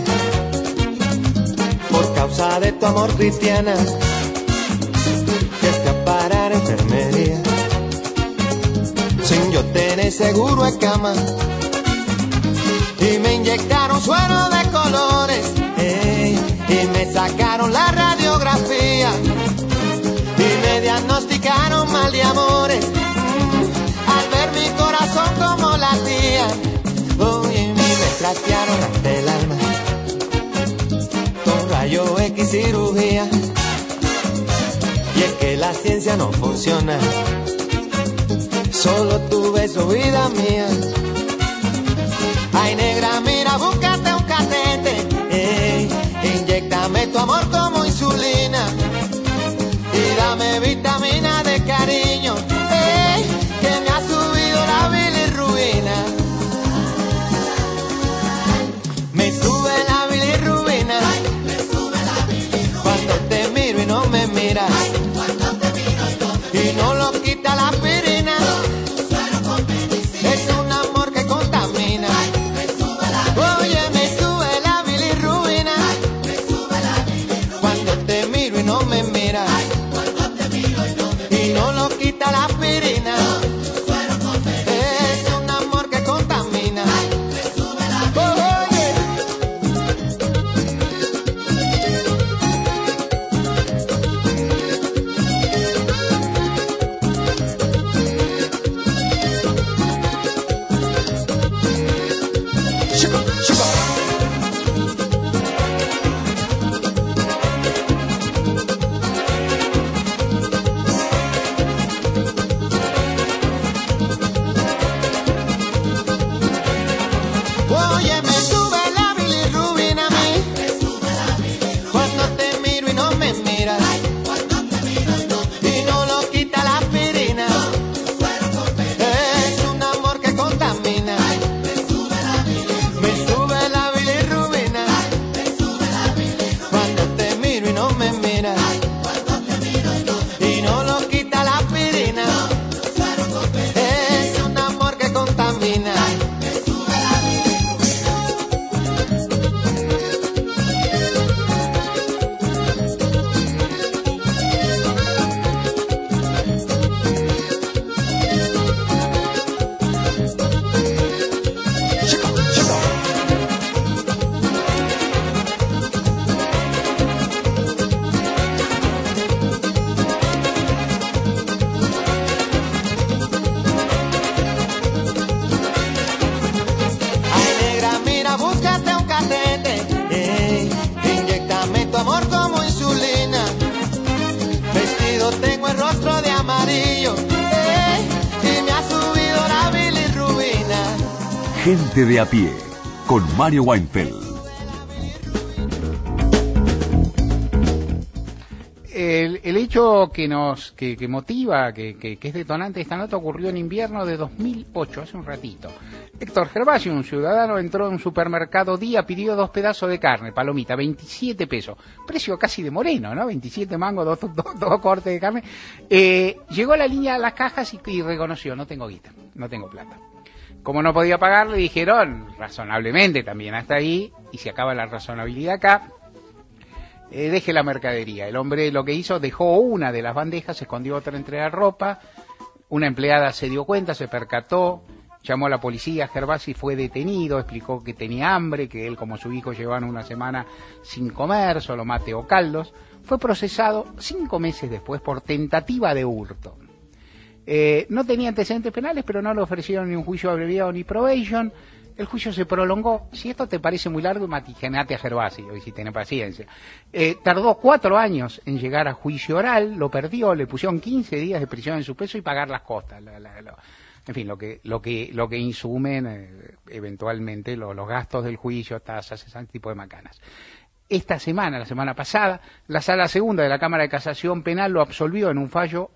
por causa de tu amor, cristiana, que fui a parar a enfermería sin yo tener seguro en cama y me inyectaron suero de colores, ey, y me sacaron la radiografía y me diagnosticaron mal de amores al ver mi corazón como latía. Oye, me trastearon hasta el alma con rayo X cirugía, y es que la ciencia no funciona, solo tu beso, vida mía. Ay, negra, mira, búscate un catete, ey, inyéctame tu amor como insulina y dame vitamina de cariño, ey, que me ha subido la bilirrubina. Me sube la bilirrubina, ay, me sube la bilirrubina. Cuando te miro y no me miras, ay, cuando te miro y no me miras, y no lo quita la aspirina, no, es un amor que contamina. Ay, me sube la oye, me sube la bilirrubina, ay, me sube la bilirrubina. Cuando te miro y no me miras, ay, cuando te miro y no me miras, y no lo quita la aspirina, no, es un amor que contamina. Ay, me sube la bilirrubina. Oye, me sube la bilirrubina a mí, me sube la bilirrubina. Cuando te miro y no me miras, ay, cuando te miro y no me miras, y no lo quita la aspirina, no, es un amor que contamina. Ay, me sube la bilirrubina, me sube la bilirrubina, ay, me sube la bilirrubina. Cuando te miro y no me miras, ay, cuando te miro y no me miras, y no lo quita la aspirina, no, es un amor que contamina. Ay, búscate un catete, ey, inyéctame tu amor como insulina. Vestido tengo el rostro de amarillo, ey, y me ha subido la bilirrubina. Gente de a pie, con Mario Weinfeld. El, el hecho que nos que, que motiva, que, que, que es detonante de esta nota ocurrió en invierno de dos mil ocho, hace un ratito. Héctor Gervasio, un ciudadano, entró en un supermercado Día, pidió dos pedazos de carne, palomita, veintisiete pesos. Precio casi de Moreno, ¿no? veintisiete mangos, dos, dos, dos cortes de carne. Eh, llegó a la línea de las cajas y, y reconoció, no tengo guita, no tengo plata. Como no podía pagar, le dijeron, razonablemente también hasta ahí, y se acaba la razonabilidad acá, Eh, deje la mercadería. El hombre lo que hizo, dejó una de las bandejas, escondió otra entre la ropa, una empleada se dio cuenta, se percató, llamó a la policía, Gervasi fue detenido, explicó que tenía hambre, que él como su hijo llevaban una semana sin comer, solo mate o caldos, fue procesado cinco meses después por tentativa de hurto. Eh, no tenía antecedentes penales, pero no le ofrecieron ni un juicio abreviado ni probation. El juicio se prolongó. Si esto te parece muy largo, matigenate a Gervasi, hoy si tiene paciencia. Eh, tardó cuatro años en llegar a juicio oral, lo perdió, le pusieron quince días de prisión en su peso y pagar las costas. La, la, la, en fin, lo que lo que lo que insumen eh, eventualmente lo, los gastos del juicio, tasas, ese tipo de macanas. Esta semana, la semana pasada, la Sala Segunda de la Cámara de Casación Penal lo absolvió en un fallo,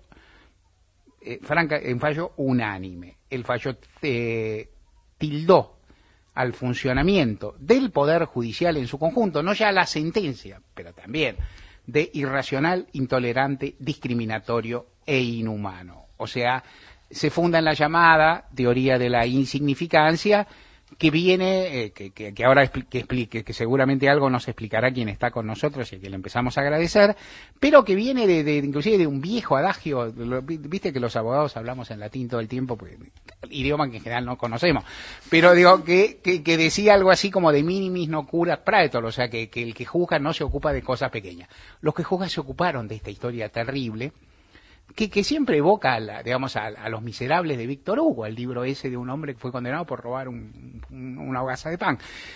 eh, franca, en fallo unánime. El fallo eh, tildó al funcionamiento del Poder Judicial en su conjunto, no ya la sentencia, pero también de irracional, intolerante, discriminatorio e inhumano. O sea, se funda en la llamada teoría de la insignificancia, que viene, eh, que, que, que ahora expli- que explique, que seguramente algo nos explicará quien está con nosotros y a quien le empezamos a agradecer, pero que viene de, de inclusive de un viejo adagio. Lo, viste que los abogados hablamos en latín todo el tiempo, pues, idioma que en general no conocemos, pero digo que, que, que decía algo así como de minimis no cura praetor, o sea que, que el que juzga no se ocupa de cosas pequeñas. Los que juzgan se ocuparon de esta historia terrible, Que, que siempre evoca, a la, digamos, a, a Los Miserables de Víctor Hugo, el libro ese de un hombre que fue condenado por robar un, un, una hogaza de pan.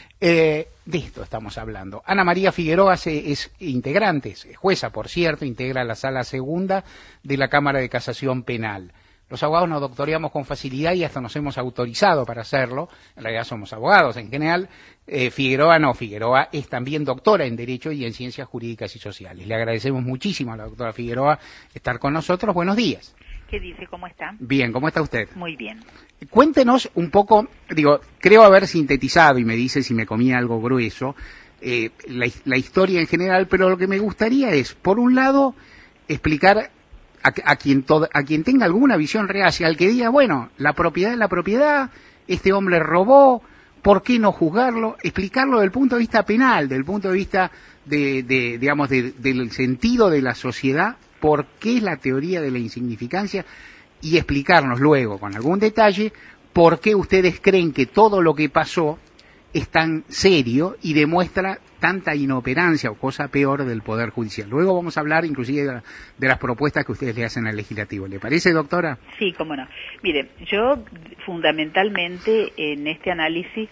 Eh, de esto estamos hablando. Ana María Figueroa se, es integrante, es jueza, por cierto, integra la Sala Segunda de la Cámara de Casación Penal. Los abogados nos doctoreamos con facilidad y hasta nos hemos autorizado para hacerlo. En realidad somos abogados en general. Eh, Figueroa no, Figueroa es también doctora en Derecho y en Ciencias Jurídicas y Sociales. Le agradecemos muchísimo a la doctora Figueroa estar con nosotros. Buenos días. ¿Qué dice? ¿Cómo está? Bien, ¿cómo está usted? Muy bien. Cuéntenos un poco, digo, creo haber sintetizado, y me dice si me comía algo grueso, eh, la, la historia en general, pero lo que me gustaría es, por un lado, explicar a, a, quien todo, a quien tenga alguna visión reacia, al que diga, bueno, la propiedad es la propiedad, este hombre robó, ¿por qué no juzgarlo? Explicarlo desde el punto de vista penal, desde el punto de vista de, de digamos, de, del sentido de la sociedad, por qué es la teoría de la insignificancia, y explicarnos luego, con algún detalle, por qué ustedes creen que todo lo que pasó es tan serio y demuestra tanta inoperancia o cosa peor del Poder Judicial. Luego vamos a hablar inclusive de, de las propuestas que ustedes le hacen al Legislativo. ¿Le parece, doctora? Sí, cómo no. Mire, yo fundamentalmente en este análisis,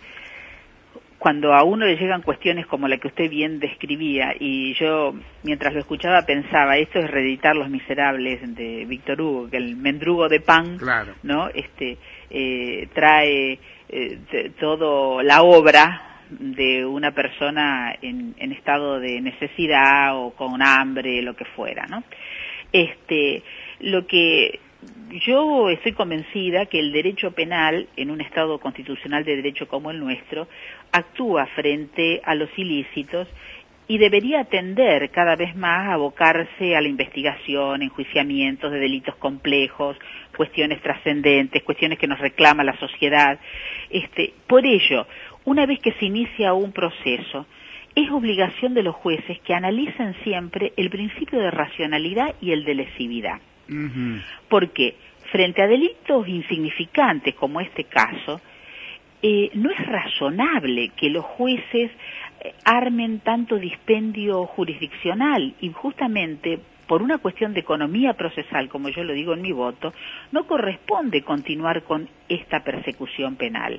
cuando a uno le llegan cuestiones como la que usted bien describía, y yo mientras lo escuchaba pensaba, esto es reeditar Los Miserables de Víctor Hugo, que el mendrugo de pan, claro, ¿no? Este eh, trae eh, todo la obra de una persona en, en estado de necesidad o con hambre, lo que fuera, ¿no? Este, lo que yo estoy convencida que el derecho penal, en un Estado constitucional de derecho como el nuestro, actúa frente a los ilícitos y debería tender cada vez más a abocarse a la investigación, enjuiciamientos de delitos complejos, cuestiones trascendentes, cuestiones que nos reclama la sociedad. Este, por ello, una vez que se inicia un proceso, es obligación de los jueces que analicen siempre el principio de racionalidad y el de lesividad. Uh-huh. Porque frente a delitos insignificantes como este caso, eh, no es razonable que los jueces eh, armen tanto dispendio jurisdiccional, y justamente por una cuestión de economía procesal, como yo lo digo en mi voto, no corresponde continuar con esta persecución penal.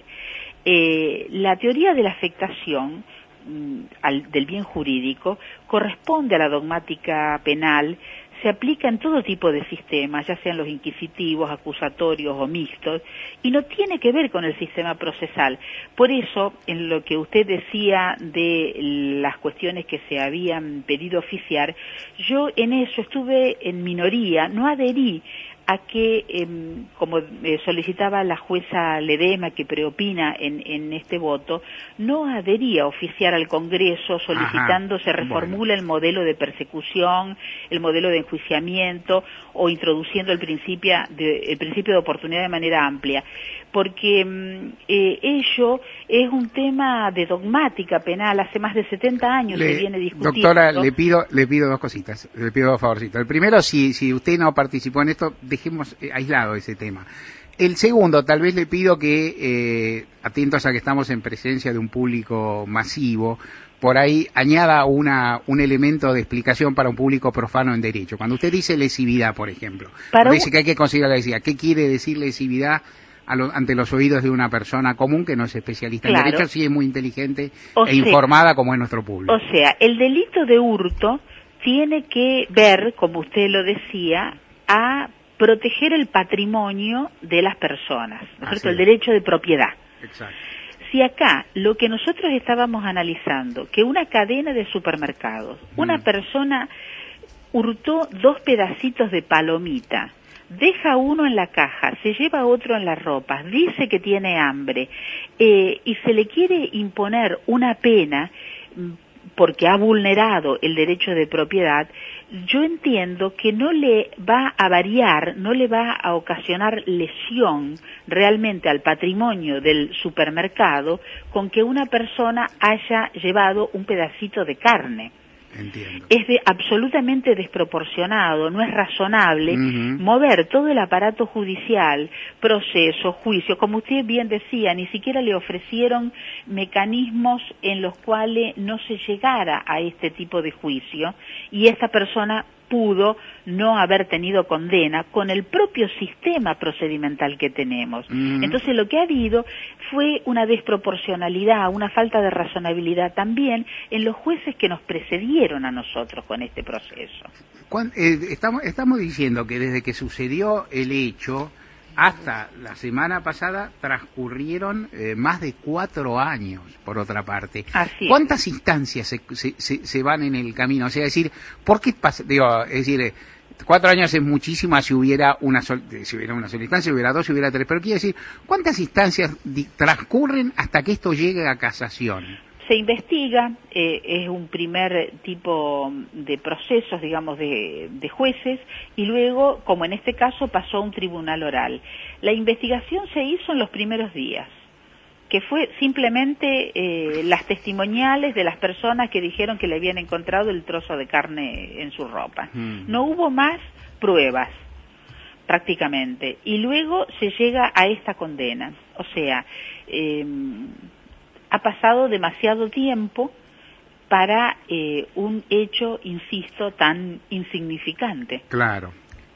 Eh, la teoría de la afectación mm, al, del bien jurídico corresponde a la dogmática penal se aplica en todo tipo de sistemas, ya sean los inquisitivos, acusatorios o mixtos, y no tiene que ver con el sistema procesal. Por eso, en lo que usted decía de las cuestiones que se habían pedido oficiar, yo en eso estuve en minoría, no adherí a que, eh, como eh, solicitaba la jueza Ledesma, que preopina en, en este voto, no adhería a oficiar al Congreso solicitando Ajá, se reformule bueno. el modelo de persecución, el modelo de enjuiciamiento o introduciendo el principio de, el principio de oportunidad de manera amplia, porque eh, ello es un tema de dogmática penal, hace más de setenta años le, se viene discutiendo. Doctora, le pido le pido dos cositas, le pido dos favorcitos. El primero, si si usted no participó en esto, dejemos aislado ese tema. El segundo, tal vez le pido que, eh, atentos a que estamos en presencia de un público masivo, por ahí añada una un elemento de explicación para un público profano en derecho. Cuando usted dice lesividad, por ejemplo, para dice que hay que considerar la lesividad, ¿qué quiere decir lesividad a lo, ante los oídos de una persona común que no es especialista claro. en derecho, sí es muy inteligente o e sea, informada como es nuestro público? O sea, el delito de hurto tiene que ver, como usted lo decía, a proteger el patrimonio de las personas, ¿no es cierto? El derecho de propiedad. Exacto. Si acá lo que nosotros estábamos analizando, que una cadena de supermercados, mm. una persona hurtó dos pedacitos de palomita, deja uno en la caja, se lleva otro en las ropas, dice que tiene hambre, eh, y se le quiere imponer una pena porque ha vulnerado el derecho de propiedad, yo entiendo que no le va a variar, no le va a ocasionar lesión realmente al patrimonio del supermercado con que una persona haya llevado un pedacito de carne. Entiendo. Es de, absolutamente desproporcionado, no es razonable uh-huh. mover todo el aparato judicial, proceso, juicio, como usted bien decía, ni siquiera le ofrecieron mecanismos en los cuales no se llegara a este tipo de juicio y esta persona pudo no haber tenido condena con el propio sistema procedimental que tenemos. Mm. Entonces lo que ha habido fue una desproporcionalidad, una falta de razonabilidad también en los jueces que nos precedieron a nosotros con este proceso. Eh, estamos, estamos diciendo que desde que sucedió el hecho hasta la semana pasada transcurrieron eh, más de cuatro años, por otra parte. Así ¿Cuántas es. instancias se, se, se, se van en el camino? O sea, es decir, ¿por qué pasa? Digo, es decir, eh, cuatro años es muchísimo si hubiera una sol, si hubiera una sola instancia, si hubiera dos, si hubiera tres. Pero quiero decir, ¿cuántas instancias di, transcurren hasta que esto llegue a casación? Se investiga, eh, es un primer tipo de procesos, digamos, de, de jueces, y luego, como en este caso, pasó a un tribunal oral. La investigación se hizo en los primeros días, que fue simplemente eh, las testimoniales de las personas que dijeron que le habían encontrado el trozo de carne en su ropa. Mm. No hubo más pruebas, prácticamente, y luego se llega a esta condena. O sea, eh, ha pasado demasiado tiempo para eh, un hecho, insisto, tan insignificante. Claro.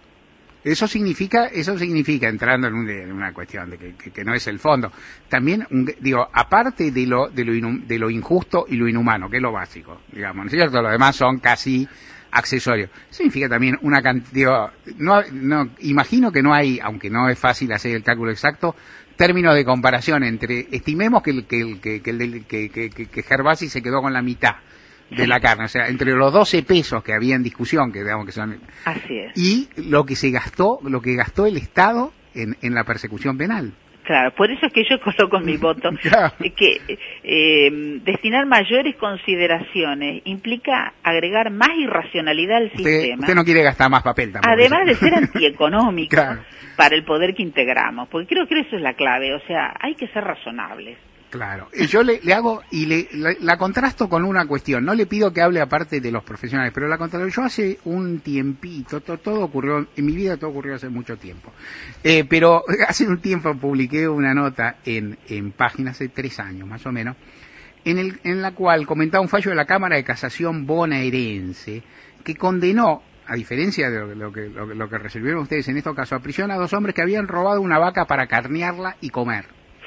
Eso significa, eso significa, entrando en, un, en una cuestión de que, que, que no es el fondo, también, un, digo, aparte de lo, de, lo inhum, de lo injusto y lo inhumano, que es lo básico, digamos, ¿no es cierto? Lo demás son casi accesorios. Significa también una cantidad, no, no, imagino que no hay, aunque no es fácil hacer el cálculo exacto, términos de comparación entre, estimemos que el que el que que el que, que, que, que Gervasi se quedó con la mitad de la carne, o sea, entre los doce pesos que había en discusión, que digamos que son, así es, y lo que se gastó, lo que gastó el Estado en, en la persecución penal. Claro, por eso es que yo coloco en mi voto claro. que eh, destinar mayores consideraciones implica agregar más irracionalidad al usted, sistema. Usted no quiere gastar más papel tampoco. Además de ser antieconómico claro. para el poder que integramos, porque creo que eso es la clave, o sea, hay que ser razonables. Claro, yo le, le hago y le la, la contrasto con una cuestión, no le pido que hable aparte de los profesionales, pero la contrasto, yo hace un tiempito, to, todo ocurrió, en mi vida todo ocurrió hace mucho tiempo, eh, pero hace un tiempo publiqué una nota en, en páginas, hace tres años más o menos, en, el, en la cual comentaba un fallo de la Cámara de Casación bonaerense que condenó, a diferencia de lo, lo, que, lo, lo que resolvieron ustedes en este caso, a prisión a dos hombres que habían robado una vaca para carnearla y comer.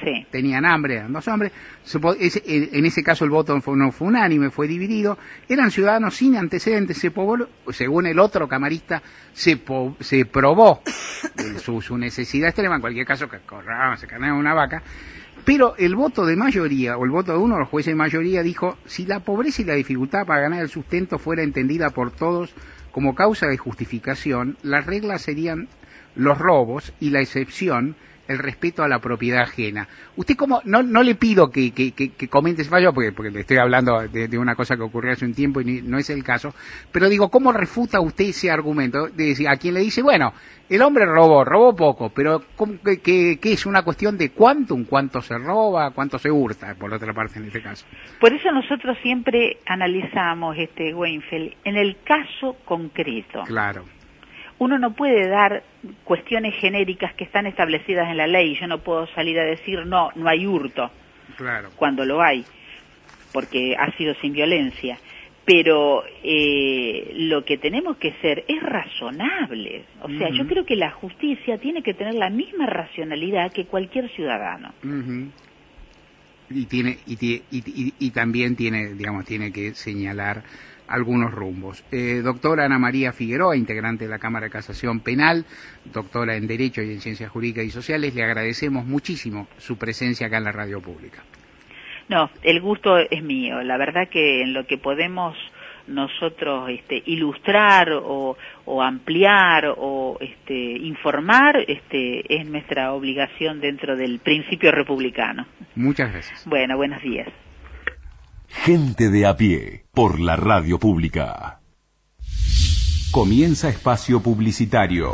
Sí. Tenían hambre, eran dos hombres. Supo- ese- en ese caso el voto fue- no fue unánime, fue dividido. Eran ciudadanos sin antecedentes. Se pobló, según el otro camarista, se, po- se probó eh, su, su necesidad extrema. En cualquier caso, que corraban, se cargaban una vaca. Pero el voto de mayoría, o el voto de uno de los jueces de mayoría, dijo: si la pobreza y la dificultad para ganar el sustento fuera entendida por todos como causa de justificación, las reglas serían los robos y la excepción el respeto a la propiedad ajena. Usted, como no no le pido que, que, que, que comente ese fallo, porque, porque le estoy hablando de, de una cosa que ocurrió hace un tiempo y ni- no es el caso, pero digo, ¿cómo refuta usted ese argumento? De decir, a quien le dice, bueno, el hombre robó, robó poco, pero ¿cómo, que, que, que es una cuestión de cuántum, cuánto se roba, cuánto se hurta, por otra parte, en este caso? Por eso nosotros siempre analizamos, este Weinfeld, en el caso concreto. Claro. Uno no puede dar cuestiones genéricas que están establecidas en la ley. Yo no puedo salir a decir, no, no hay hurto, Claro. cuando lo hay, porque ha sido sin violencia. Pero eh, lo que tenemos que ser es razonable. O sea, Ujú. yo creo que la justicia tiene que tener la misma racionalidad que cualquier ciudadano. Ujú. Y tiene y, tie- y, y- y también tiene, digamos, tiene que señalar algunos rumbos. Eh, doctora Ana María Figueroa, integrante de la Cámara de Casación Penal, doctora en Derecho y en Ciencias Jurídicas y Sociales, le agradecemos muchísimo su presencia acá en la radio pública. No, el gusto es mío. La verdad que en lo que podemos nosotros este, ilustrar o, o ampliar o este, informar este, es nuestra obligación dentro del principio republicano. Muchas gracias. Bueno, buenos días. Gente de a pie, por la radio pública. Comienza espacio publicitario.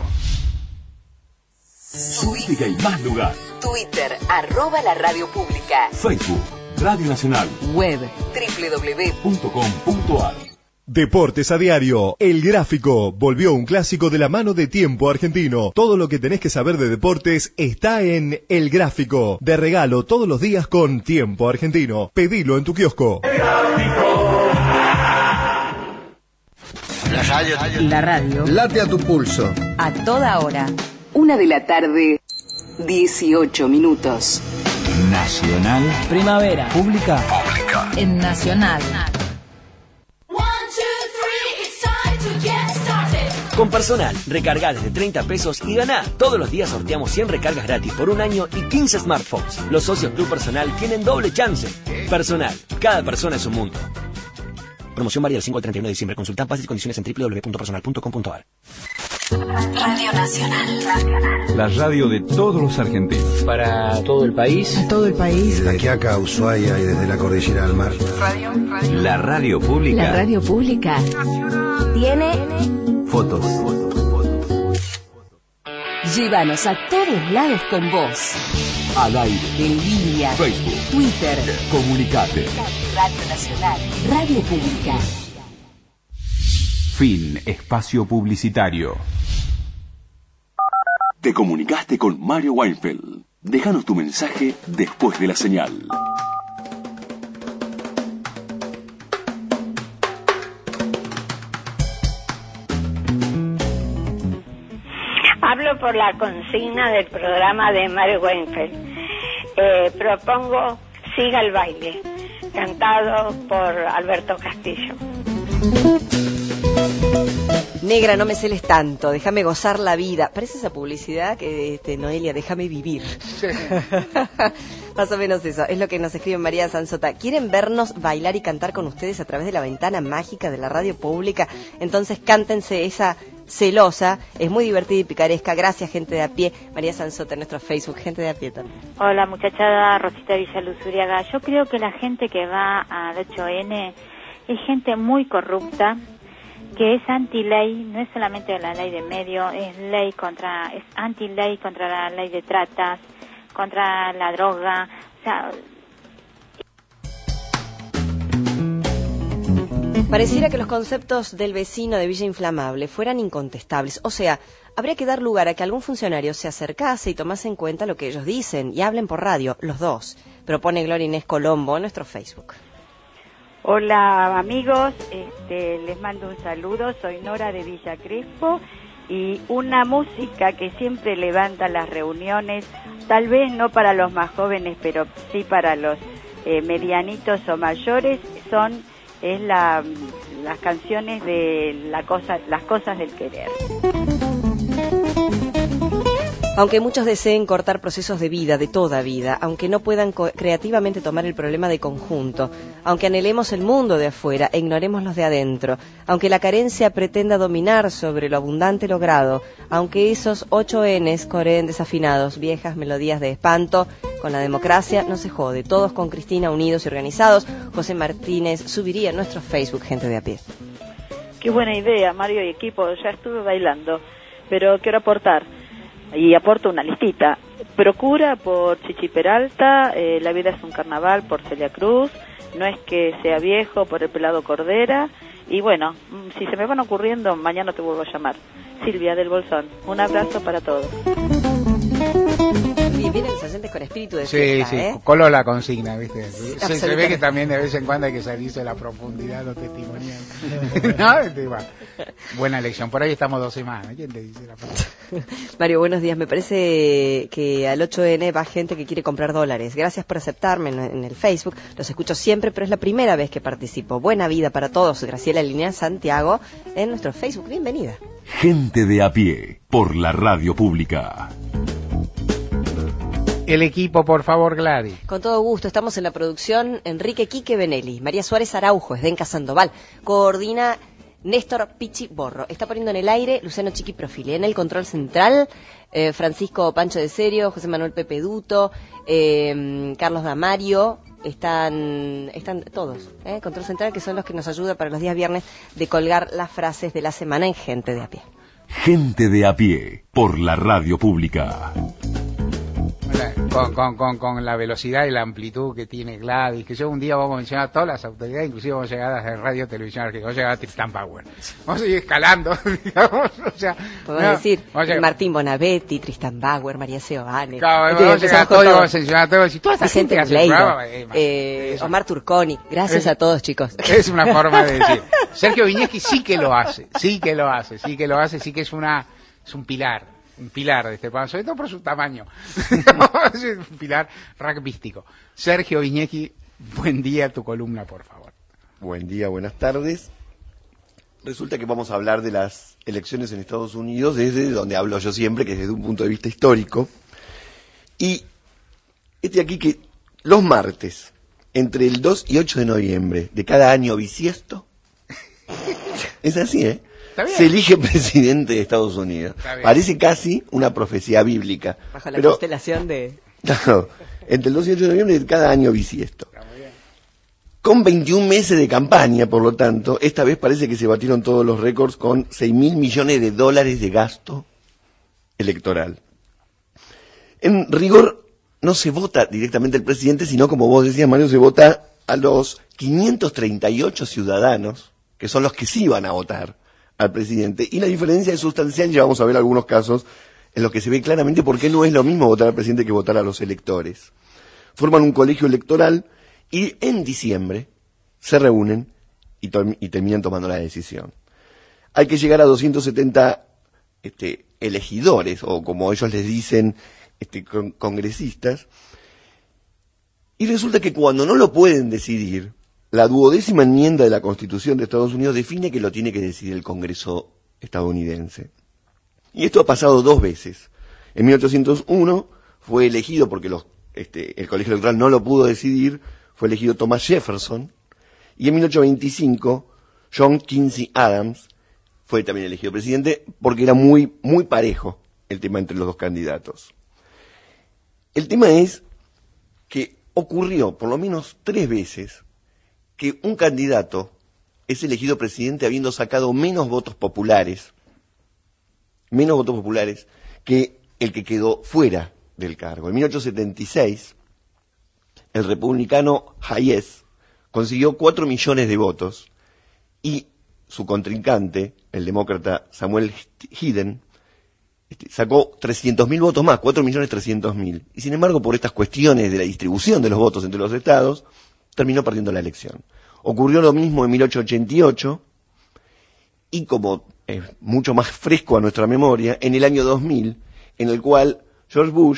Música y más lugar. Twitter, arroba la radio pública. Facebook, Radio Nacional. Web, doble u doble u doble u punto com punto a r. Deportes a diario. El Gráfico volvió un clásico de la mano de Tiempo Argentino. Todo lo que tenés que saber de deportes está en El Gráfico. De regalo todos los días con Tiempo Argentino. Pedilo en tu kiosco. La radio. La radio. Late a tu pulso. A toda hora. Una de la tarde, dieciocho minutos. Nacional. Primavera. Pública. Pública. En Nacional. Con Personal, recarga desde treinta pesos y gana. Todos los días sorteamos cien recargas gratis por un año y quince smartphones. Los socios Club Personal tienen doble chance. Personal, cada persona es un mundo. Promoción varía del cinco al treinta y uno de diciembre. Consulta bases y condiciones en doble u doble u doble u punto personal punto com punto a r. Radio Nacional. La radio de todos los argentinos. Para todo el país. Todo el país. Desde aquí acá, Ushuaia y desde la cordillera al mar. Radio, radio. La radio pública. La radio pública. Tiene. Fotos. Llévanos a todos lados con vos. Al aire. En línea. Facebook. Twitter. Comunicate. Radio Nacional. Radio Pública. Fin. Espacio publicitario. Te comunicaste con Mario Weinfeld. Déjanos tu mensaje después de la señal. Hablo por la consigna del programa de Mario Weinfeld. Eh, propongo Siga el baile, cantado por Alberto Castillo. Negra, no me celes tanto, déjame gozar la vida. Parece esa publicidad que, este, Noelia, déjame vivir. Sí. Más o menos eso, es lo que nos escribe María Sansota. ¿Quieren vernos bailar y cantar con ustedes a través de la ventana mágica de la radio pública? Entonces cántense esa celosa, es muy divertida y picaresca. Gracias, gente de a pie. María Sansota en nuestro Facebook, gente de a pie también. Hola, muchachada, Rosita Villaluz Uriaga. Yo creo que la gente que va al ocho ene es gente muy corrupta, que es anti-ley, no es solamente la ley de medio, es ley contra, es anti-ley contra la ley de tratas, contra la droga, o sea... Pareciera que los conceptos del vecino de Villa Inflamable fueran incontestables, o sea, habría que dar lugar a que algún funcionario se acercase y tomase en cuenta lo que ellos dicen y hablen por radio, los dos, propone Gloria Inés Colombo en nuestro Facebook. Hola amigos, este, les mando un saludo, soy Nora de Villa Crespo y una música que siempre levanta las reuniones tal vez no para los más jóvenes, pero sí para los eh, medianitos o mayores, son es la, las canciones de la cosa, las cosas del querer. Aunque muchos deseen cortar procesos de vida, de toda vida, aunque no puedan co- creativamente tomar el problema de conjunto, aunque anhelemos el mundo de afuera e ignoremos los de adentro, aunque la carencia pretenda dominar sobre lo abundante logrado, aunque esos ocho N's coreen desafinados, viejas melodías de espanto, con la democracia no se jode, todos con Cristina unidos y organizados. José Martínez subiría en nuestro Facebook Gente de a Pie. Qué buena idea, Mario y equipo, ya estuve bailando, pero quiero aportar. Y aporto una listita. Procura por Chichi Peralta, eh, La vida es un carnaval por Celia Cruz, No es que sea viejo por El pelado Cordera, y bueno, si se me van ocurriendo, mañana te vuelvo a llamar. Silvia del Bolsón, un abrazo para todos. Y vienen los oyentes con espíritu de Sí, fiesta, sí, ¿eh? coló la consigna, ¿viste? Se, se ve absolutamente. que también de vez en cuando hay que salirse de la profundidad de los testimoniales. ¿No? Este, bueno, buena elección. Por ahí estamos dos semanas. ¿Quién te dice la palabra? Mario, buenos días. Me parece que al ocho ene va gente que quiere comprar dólares. Gracias por aceptarme en, en el Facebook. Los escucho siempre, pero es la primera vez que participo. Buena vida para todos. Graciela Lineal Santiago en nuestro Facebook. Bienvenida. Gente de a pie, por la radio pública. El equipo, por favor, Gladys. Con todo gusto, estamos en la producción Enrique Quique Benelli, María Suárez Araujo, Esdenca Sandoval, coordina Néstor Pichi Borro, está poniendo en el aire Luciano Chiqui Profili, en el control central, eh, Francisco Pancho de Serio, José Manuel Pepe Duto, eh, Carlos Damario, están están todos, eh, control central, que son los que nos ayudan para los días viernes de colgar las frases de la semana en Gente de a Pie. Gente de a pie, por la radio pública. Con, con, con, con la velocidad y la amplitud que tiene Gladys, que yo un día vamos a mencionar a todas las autoridades, inclusive vamos a llegar a la radio televisión argentina, vamos a llegar a Tristan Bauer, vamos a seguir escalando, digamos, o sea, Podemos no, decir vamos a llegar, Martín Bonavetti, Tristan Bauer, María Seoane, claro, vamos a llegar a todo y vamos a mencionar a todos, y toda esa Vicente gente que hace el Leido, programa, eh, eh, Omar Turconi, gracias es, a todos, chicos. Es una forma de decir. Sergio Viñeski sí que lo hace, sí que lo hace, sí que lo hace, sí que es una es un pilar. Un pilar de este programa, sobre todo por su tamaño. Es un pilar rugbyístico. Sergio Viñeski, buen día, tu columna, por favor. Buen día, buenas tardes. Resulta que vamos a hablar de las elecciones en Estados Unidos desde donde hablo yo siempre, que es desde un punto de vista histórico. Y este aquí que los martes, entre el dos y ocho de noviembre de cada año bisiesto, es así, ¿eh? Se elige presidente de Estados Unidos. Parece casi una profecía bíblica. Bajo la pero, constelación de... Claro, entre el dos y ocho de noviembre de cada año bisiesto. Con veintiún meses de campaña, por lo tanto, esta vez parece que se batieron todos los récords con seis mil millones de dólares de gasto electoral. En rigor, no se vota directamente al presidente, sino, como vos decías, Mario, se vota a los quinientos treinta y ocho ciudadanos, que son los que sí van a votar al presidente, y la diferencia es sustancial. Ya vamos a ver algunos casos en los que se ve claramente por qué no es lo mismo votar al presidente que votar a los electores. Forman un colegio electoral y en diciembre se reúnen y, to y terminan tomando la decisión. Hay que llegar a doscientos setenta este, elegidores, o como ellos les dicen, este, con congresistas, y resulta que cuando no lo pueden decidir, la duodécima enmienda de la Constitución de Estados Unidos define que lo tiene que decidir el Congreso estadounidense. Y esto ha pasado dos veces. En mil ochocientos uno fue elegido, porque los, este, el colegio electoral no lo pudo decidir, fue elegido Thomas Jefferson, y en mil ochocientos veinticinco John Quincy Adams fue también elegido presidente, porque era muy, muy parejo el tema entre los dos candidatos. El tema es que ocurrió por lo menos tres veces que un candidato es elegido presidente habiendo sacado menos votos populares, menos votos populares que el que quedó fuera del cargo. En mil ochocientos setenta y seis, el republicano Hayes consiguió cuatro millones de votos y su contrincante, el demócrata Samuel Hayden, sacó trescientos mil votos más, cuatro millones trescientos mil. Y sin embargo, por estas cuestiones de la distribución de los votos entre los estados, terminó perdiendo la elección. Ocurrió lo mismo en mil ochocientos ochenta y ocho, y como es mucho más fresco a nuestra memoria, en el año dos mil, en el cual George Bush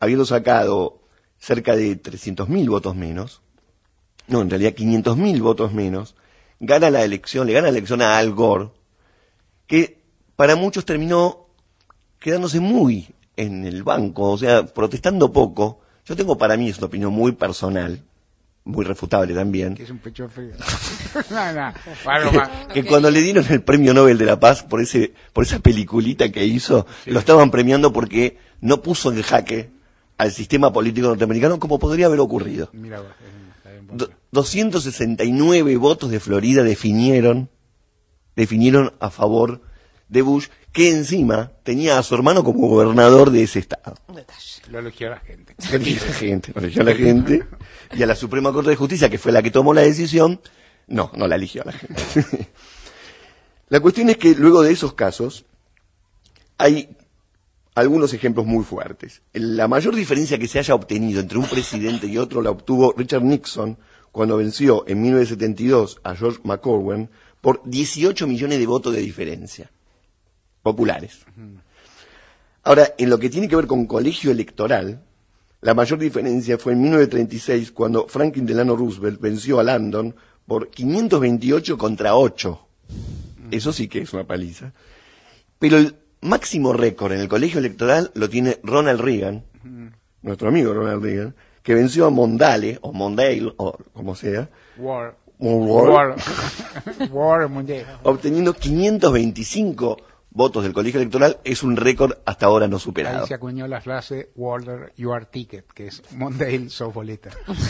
habiendo sacado cerca de trescientos mil votos menos, no, en realidad quinientos mil votos menos, gana la elección, le gana la elección a Al Gore, que para muchos terminó quedándose muy en el banco, o sea, protestando poco. Yo tengo para mí, es una opinión muy personal, muy refutable también, Que es un pecho frío. no, no, algo más. que, que cuando le dieron el premio Nobel de la Paz por ese por esa peliculita que hizo, sí. Lo estaban premiando porque no puso en jaque al sistema político norteamericano como podría haber ocurrido. Mira, vos, Do, doscientos sesenta y nueve votos de Florida definieron definieron a favor de Bush, que encima tenía a su hermano como gobernador de ese estado. Lo eligió la gente. Lo eligió la gente, lo eligió la gente. Y a la Suprema Corte de Justicia, que fue la que tomó la decisión, no, no la eligió la gente. La cuestión es que luego de esos casos hay algunos ejemplos muy fuertes. La mayor diferencia que se haya obtenido entre un presidente y otro la obtuvo Richard Nixon cuando venció en mil novecientos setenta y dos a George McGovern por dieciocho millones de votos de diferencia populares. Ahora, en lo que tiene que ver con colegio electoral, la mayor diferencia fue en mil novecientos treinta y seis cuando Franklin Delano Roosevelt venció a Landon por quinientos veintiocho contra ocho. Eso sí que es una paliza. Pero el máximo récord en el colegio electoral lo tiene Ronald Reagan, uh-huh. nuestro amigo Ronald Reagan, que venció a Mondale, o Mondale, o como sea, War. War, War. War Mondale. obteniendo quinientos veinticinco votos del colegio electoral. Es un récord hasta ahora no superado. Ahí se acuñó la frase Walter, you are ticket, que es Mondale, sos boleta.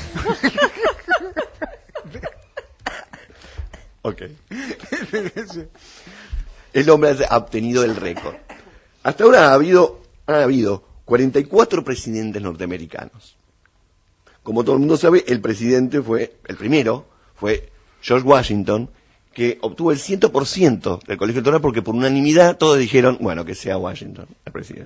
Ok. El hombre ha obtenido el récord. Hasta ahora ha habido, ha habido cuarenta y cuatro presidentes norteamericanos. Como todo el mundo sabe, el presidente fue, el primero, fue George Washington, que obtuvo el cien por ciento del colegio electoral porque por unanimidad todos dijeron, bueno, que sea Washington el presidente.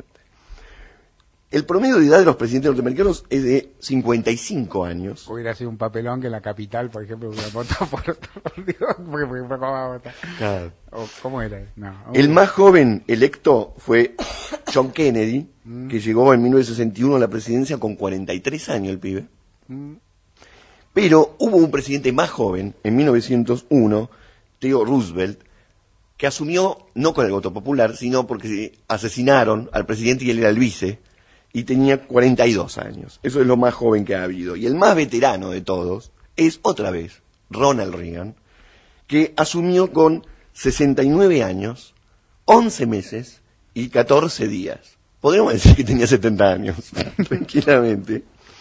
El promedio de edad de los presidentes norteamericanos es de cincuenta y cinco años. Hubiera sido un papelón que en la capital, por ejemplo, hubiera votado por, por Dios, porque, porque, ¿cómo va a votar? Claro. O, ¿Cómo era? No. El más joven electo fue John Kennedy, mm. que llegó en mil novecientos sesenta y uno a la presidencia con cuarenta y tres años el pibe. Mm. Pero hubo un presidente más joven, en mil novecientos uno, Theo Roosevelt, que asumió no con el voto popular, sino porque asesinaron al presidente y él era el vice, y tenía cuarenta y dos años. Eso es lo más joven que ha habido. Y el más veterano de todos es, otra vez, Ronald Reagan, que asumió con sesenta y nueve años, once meses y catorce días. Podríamos decir que tenía setenta años, tranquilamente.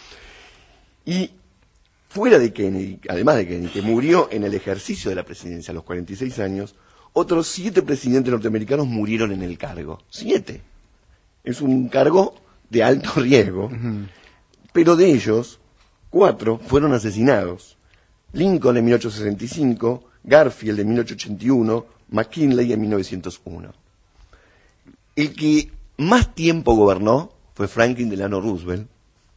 Y fuera de Kennedy, además de Kennedy, que murió en el ejercicio de la presidencia a los cuarenta y seis años, otros siete presidentes norteamericanos murieron en el cargo. Siete. Es un cargo de alto riesgo, uh-huh. Pero de ellos, cuatro fueron asesinados. Lincoln en mil ochocientos sesenta y cinco, Garfield en mil ochocientos ochenta y uno, McKinley en mil novecientos uno. El que más tiempo gobernó fue Franklin Delano Roosevelt,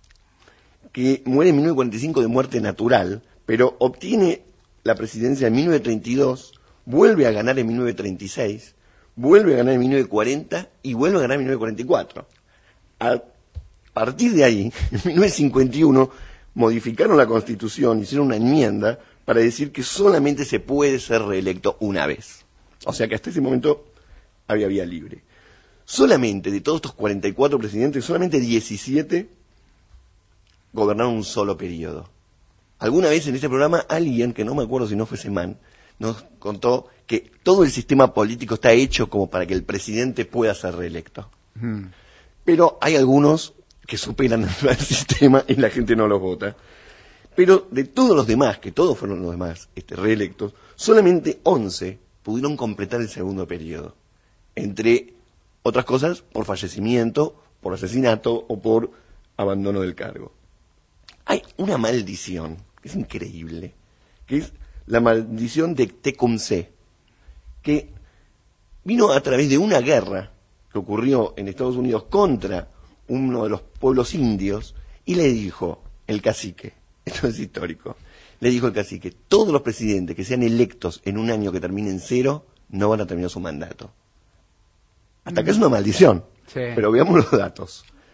que muere en mil novecientos cuarenta y cinco de muerte natural, pero obtiene la presidencia en mil novecientos treinta y dos, vuelve a ganar en mil novecientos treinta y seis, vuelve a ganar en mil novecientos cuarenta y vuelve a ganar en mil novecientos cuarenta y cuatro. A partir de ahí, en mil novecientos cincuenta y uno, modificaron la Constitución, hicieron una enmienda para decir que solamente se puede ser reelecto una vez. O sea que hasta ese momento había vía libre. Solamente de todos estos cuarenta y cuatro presidentes, solamente diecisiete gobernaron un solo periodo. Alguna vez en este programa alguien, que no me acuerdo si no fue Semán, nos contó que todo el sistema político está hecho como para que el presidente pueda ser reelecto. Hmm. Pero hay algunos que superan el sistema y la gente no los vota. Pero de todos los demás, que todos fueron los demás este, reelectos, solamente once pudieron completar el segundo periodo. Entre otras cosas, por fallecimiento, por asesinato o por abandono del cargo. Hay una maldición, que es increíble, que es la maldición de Tecumseh, que vino a través de una guerra que ocurrió en Estados Unidos contra uno de los pueblos indios, y le dijo el cacique, esto es histórico, le dijo el cacique, todos los presidentes que sean electos en un año que termine en cero, no van a terminar su mandato. Hasta acá es una maldición, sí. Pero veamos los datos.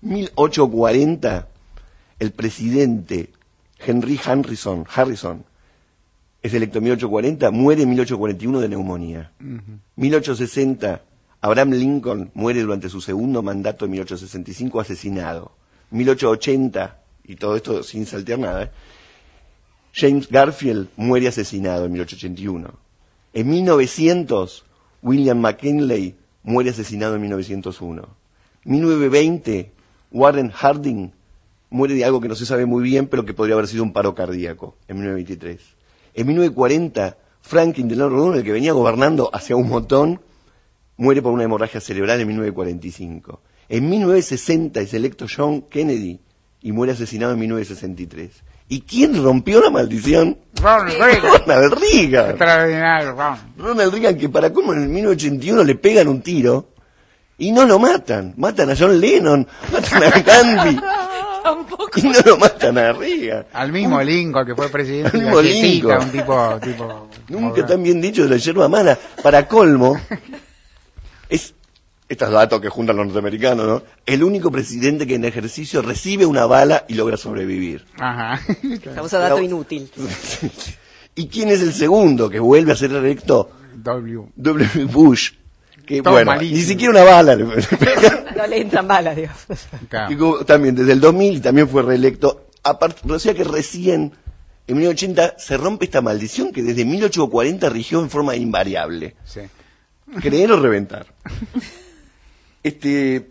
mil ochocientos cuarenta, el presidente Henry Harrison, Harrison es electo en mil ochocientos cuarenta, muere en mil ochocientos cuarenta y uno de neumonía. Ujú. mil ochocientos sesenta, Abraham Lincoln muere durante su segundo mandato en mil ochocientos sesenta y cinco, asesinado. mil ochocientos ochenta, y todo esto sin saltear nada, ¿eh? James Garfield muere asesinado en mil ochocientos ochenta y uno. En mil novecientos, William McKinley muere asesinado en mil novecientos uno. mil novecientos veinte, Warren Harding muere de algo que no se sabe muy bien, pero que podría haber sido un paro cardíaco, en mil novecientos veintitrés. En mil novecientos cuarenta, Franklin Delano Roosevelt, el que venía gobernando hacia un montón, muere por una hemorragia cerebral en mil novecientos cuarenta y cinco. En mil novecientos sesenta es electo John Kennedy y muere asesinado en mil novecientos sesenta y tres. ¿Y quién rompió la maldición? Ronald Reagan. Ronald Reagan. Extraordinario, Ron. Ronald Reagan, que para cómo en el mil novecientos ochenta y uno le pegan un tiro y no lo matan. Matan a John Lennon, matan a Gandhi. Y no lo matan a Reagan. Al mismo Lincoln, que fue presidente Al de mismo la Quietita, Lincoln. un tipo... tipo Nunca tan bien dicho de la yerba mala. Para colmo, es, estos datos que juntan los norteamericanos, ¿no? El único presidente que en ejercicio recibe una bala y logra sobrevivir. Ajá. Famoso dato inútil. ¿Y quién es el segundo que vuelve a ser electo? W. W. Bush. Que Todo bueno, malísimo. ni siquiera una bala le le pega. No le entran balas, Dios. Claro. Y como también desde el dos mil y también fue reelecto. Aparte, o sea que recién, en mil novecientos ochenta, se rompe esta maldición que desde mil ochocientos cuarenta rigió en forma invariable. Sí. Creer o reventar. Este,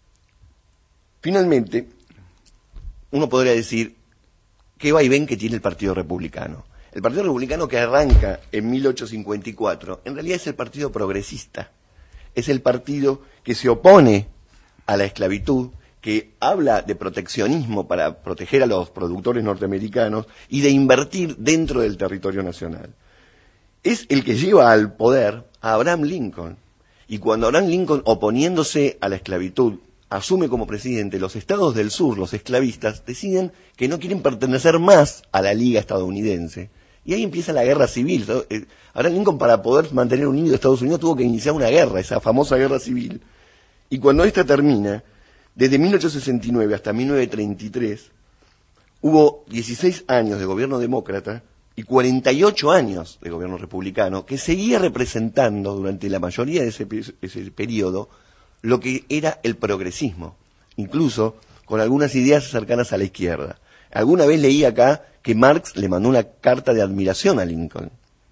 finalmente, uno podría decir, ¿qué vaivén que tiene el Partido Republicano? El Partido Republicano, que arranca en mil ochocientos cincuenta y cuatro, en realidad es el Partido Progresista. Es el partido que se opone a la esclavitud, que habla de proteccionismo para proteger a los productores norteamericanos y de invertir dentro del territorio nacional. Es el que lleva al poder a Abraham Lincoln. Y cuando Abraham Lincoln, oponiéndose a la esclavitud, asume como presidente, los estados del sur, los esclavistas, deciden que no quieren pertenecer más a la Liga estadounidense. Y ahí empieza la guerra civil. Abraham Lincoln, para poder mantener unido a Estados Unidos, tuvo que iniciar una guerra, esa famosa guerra civil. Y cuando esta termina, desde mil ochocientos sesenta y nueve hasta mil novecientos treinta y tres, hubo dieciséis años de gobierno demócrata y cuarenta y ocho años de gobierno republicano, que seguía representando durante la mayoría de ese, ese periodo lo que era el progresismo, incluso con algunas ideas cercanas a la izquierda. Alguna vez leí acá que Marx le mandó una carta de admiración a Lincoln.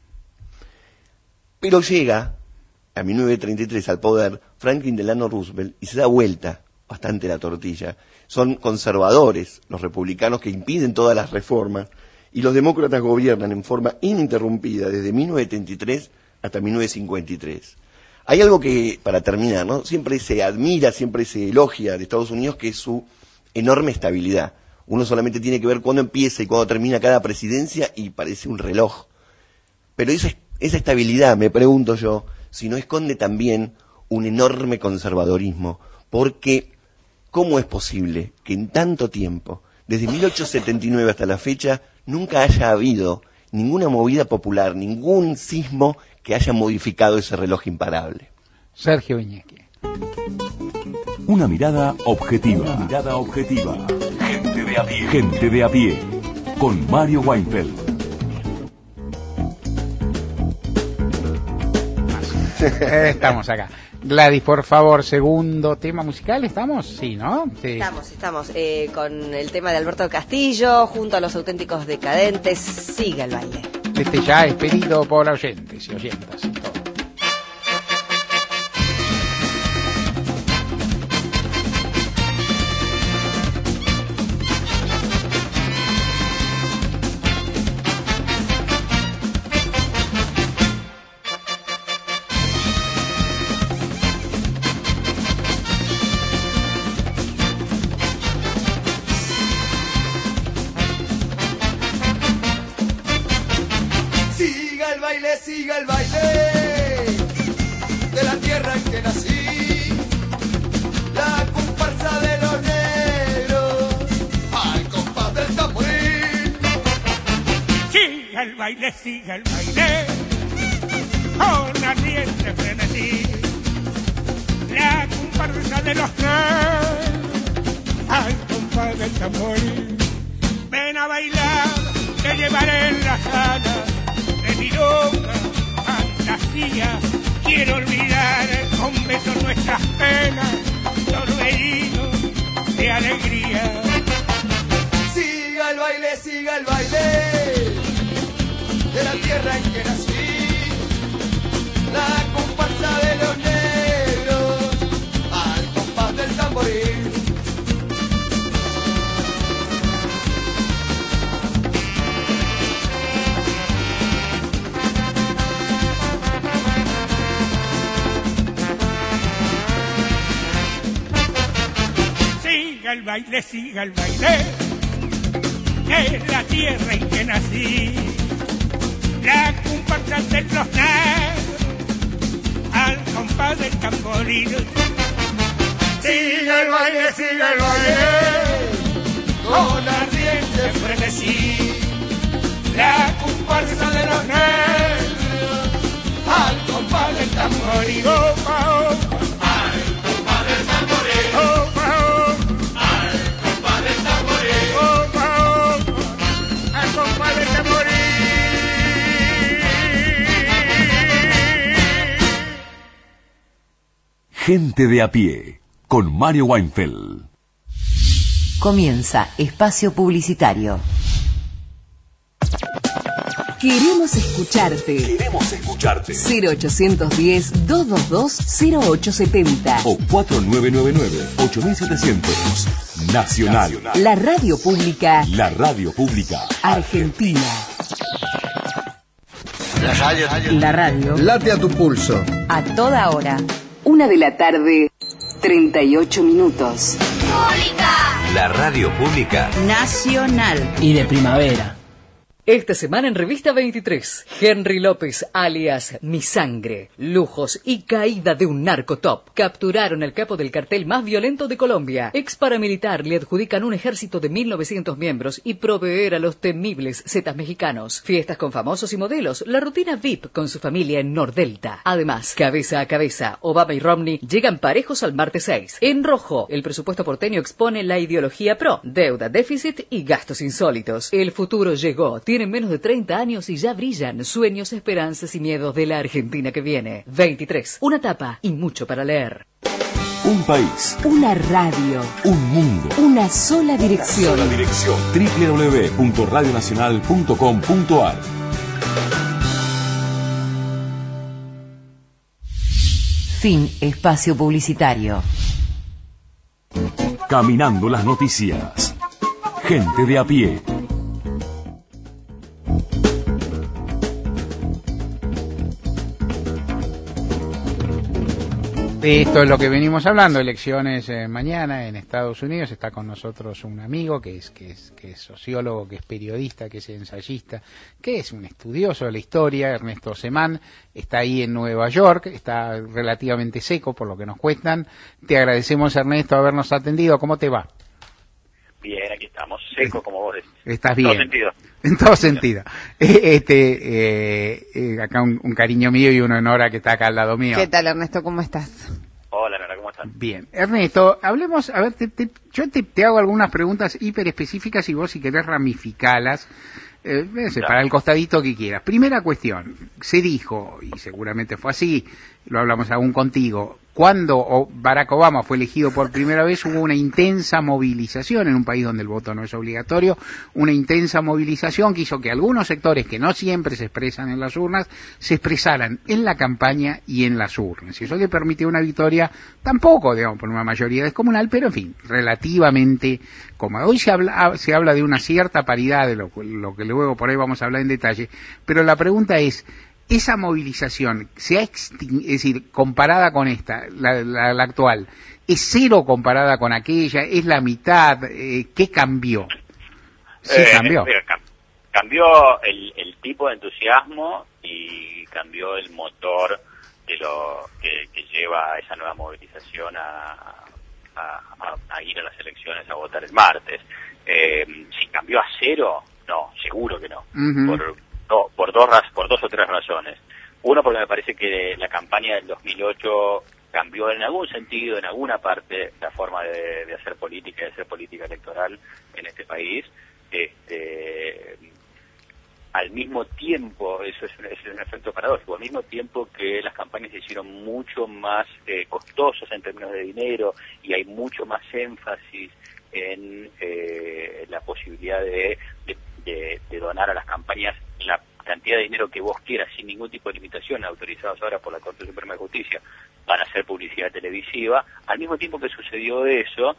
Pero llega, a mil novecientos treinta y tres, al poder Franklin Delano Roosevelt y se da vuelta bastante la tortilla. Son conservadores los republicanos que impiden todas las reformas y los demócratas gobiernan en forma ininterrumpida desde mil novecientos treinta y tres hasta mil novecientos cincuenta y tres. Hay algo que, para terminar, ¿no? Siempre se admira, siempre se elogia de Estados Unidos, que es su enorme estabilidad. Uno solamente tiene que ver cuándo empieza y cuándo termina cada presidencia y parece un reloj. Pero esa, esa estabilidad, me pregunto yo, si no esconde también un enorme conservadorismo, porque ¿cómo es posible que en tanto tiempo, desde mil ochocientos setenta y nueve hasta la fecha, nunca haya habido ninguna movida popular, ningún sismo que haya modificado ese reloj imparable? Sergio Viñeski. Una mirada objetiva. Una mirada objetiva. Gente de a pie. Gente de a pie. Con Mario Weinfeld. Estamos acá. Gladys, por favor, segundo tema musical, ¿estamos? Sí, ¿no? Sí. Estamos, estamos eh, con el tema de Alberto Castillo, junto a los auténticos decadentes, Siga el baile. Este ya es pedido por oyentes y oyentas y todo. Siga el baile, siga el baile de la tierra en que nací, la comparsa de los negros al compás del tamboril. Siga el baile, siga el baile con ardiente frenesí, la comparsa de los negros al compás del tamboril. Ven a bailar, te llevaré en las alas de mi loca fantasía. Quiero olvidar con besos nuestras penas, torbellinos de alegría. Siga el baile, siga el baile de la tierra en que nací, la comparsa de los negros al compás del tamboril. Siga el baile, siga el baile de la tierra en que nací, la comparsa de los negros al compás del tamboril. Siga el baile, siga el baile con ardiente frenesí, la comparsa de los negros al compás del tamboril. Opa, opa, al compás del tamboril. Opa, opa, al compás del tamboril. Opa, opa, al compás del tamboril. Gente de a pie, con Mario Weinfeld. Comienza Espacio Publicitario. Queremos escucharte. Queremos escucharte. cero ochocientos diez, doscientos veintidós, cero ocho setenta. O cuatro nueve nueve nueve, ocho mil setecientos. Nacional. La radio pública. La radio pública. Argentina. La radio. La radio. Late a tu pulso. A toda hora. Una de la tarde, treinta y ocho minutos. La radio pública Nacional. Y de primavera. Esta semana en Revista veintitrés, Henry López, alias Mi Sangre, lujos y caída de un narcotop. Capturaron al capo del cartel más violento de Colombia. Ex paramilitar le adjudican un ejército de mil novecientos miembros y proveer a los temibles zetas mexicanos. Fiestas con famosos y modelos, la rutina V I P con su familia en Nordelta. Además, cabeza a cabeza, Obama y Romney llegan parejos al martes seis. En rojo, el presupuesto porteño expone la ideología pro, deuda, déficit y gastos insólitos. El futuro llegó. Tienen menos de treinta años y ya brillan sueños, esperanzas y miedos de la Argentina que viene. veintitrés. Una tapa y mucho para leer. Un país. Una radio. Un mundo. Una sola dirección. Una sola dirección. doble u doble u doble u punto radio nacional punto com punto a r. Fin espacio publicitario. Caminando las noticias. Gente de a pie. Esto es lo que venimos hablando, elecciones eh, mañana en Estados Unidos. Está con nosotros un amigo que es, que es que es sociólogo, que es periodista, que es ensayista, que es un estudioso de la historia, Ernesto Semán. Está ahí en Nueva York, está relativamente seco por lo que nos cuentan. Te agradecemos, Ernesto, habernos atendido. ¿Cómo te va? Bien, aquí estamos, seco como vos decís. Estás bien. En todo sentido. En todo sentido. Este, eh, eh, acá un, un cariño mío y una Nora que está acá al lado mío. ¿Qué tal, Ernesto? ¿Cómo estás? Hola, Nora, ¿cómo estás? Bien. Ernesto, hablemos, a ver, te, te, yo te, te hago algunas preguntas hiper específicas y vos si querés ramificalas, eh, claro, para el costadito que quieras. Primera cuestión, se dijo, y seguramente fue así, lo hablamos aún contigo, cuando Barack Obama fue elegido por primera vez hubo una intensa movilización en un país donde el voto no es obligatorio, una intensa movilización que hizo que algunos sectores que no siempre se expresan en las urnas se expresaran en la campaña y en las urnas. Y eso le permitió una victoria tampoco, digamos, por una mayoría descomunal, pero en fin, relativamente cómoda. Hoy se habla, se habla de una cierta paridad, de lo, lo que luego por ahí vamos a hablar en detalle, pero la pregunta es, esa movilización, se ha extin- es decir, comparada con esta, la, la, la actual, ¿es cero comparada con aquella? ¿Es la mitad? Eh, ¿Qué cambió? Sí, eh, cambió. Mira, cam- cambió el, el tipo de entusiasmo y cambió el motor de lo que, que lleva a esa nueva movilización a, a, a, a ir a las elecciones a votar el martes. Eh, si cambió a cero, no, seguro que no. Uh-huh. Por, No, por dos raz- por dos o tres razones. Uno, porque me parece que la campaña del dos mil ocho cambió en algún sentido, en alguna parte, la forma de, de hacer política, de hacer política electoral en este país. Este, al mismo tiempo, eso es un, es un efecto paradójico, al mismo tiempo que las campañas se hicieron mucho más eh, costosas en términos de dinero y hay mucho más énfasis en eh, la posibilidad de, de, de, de donar a las campañas la cantidad de dinero que vos quieras sin ningún tipo de limitación, autorizados ahora por la Corte Suprema de Justicia para hacer publicidad televisiva. Al mismo tiempo que sucedió eso,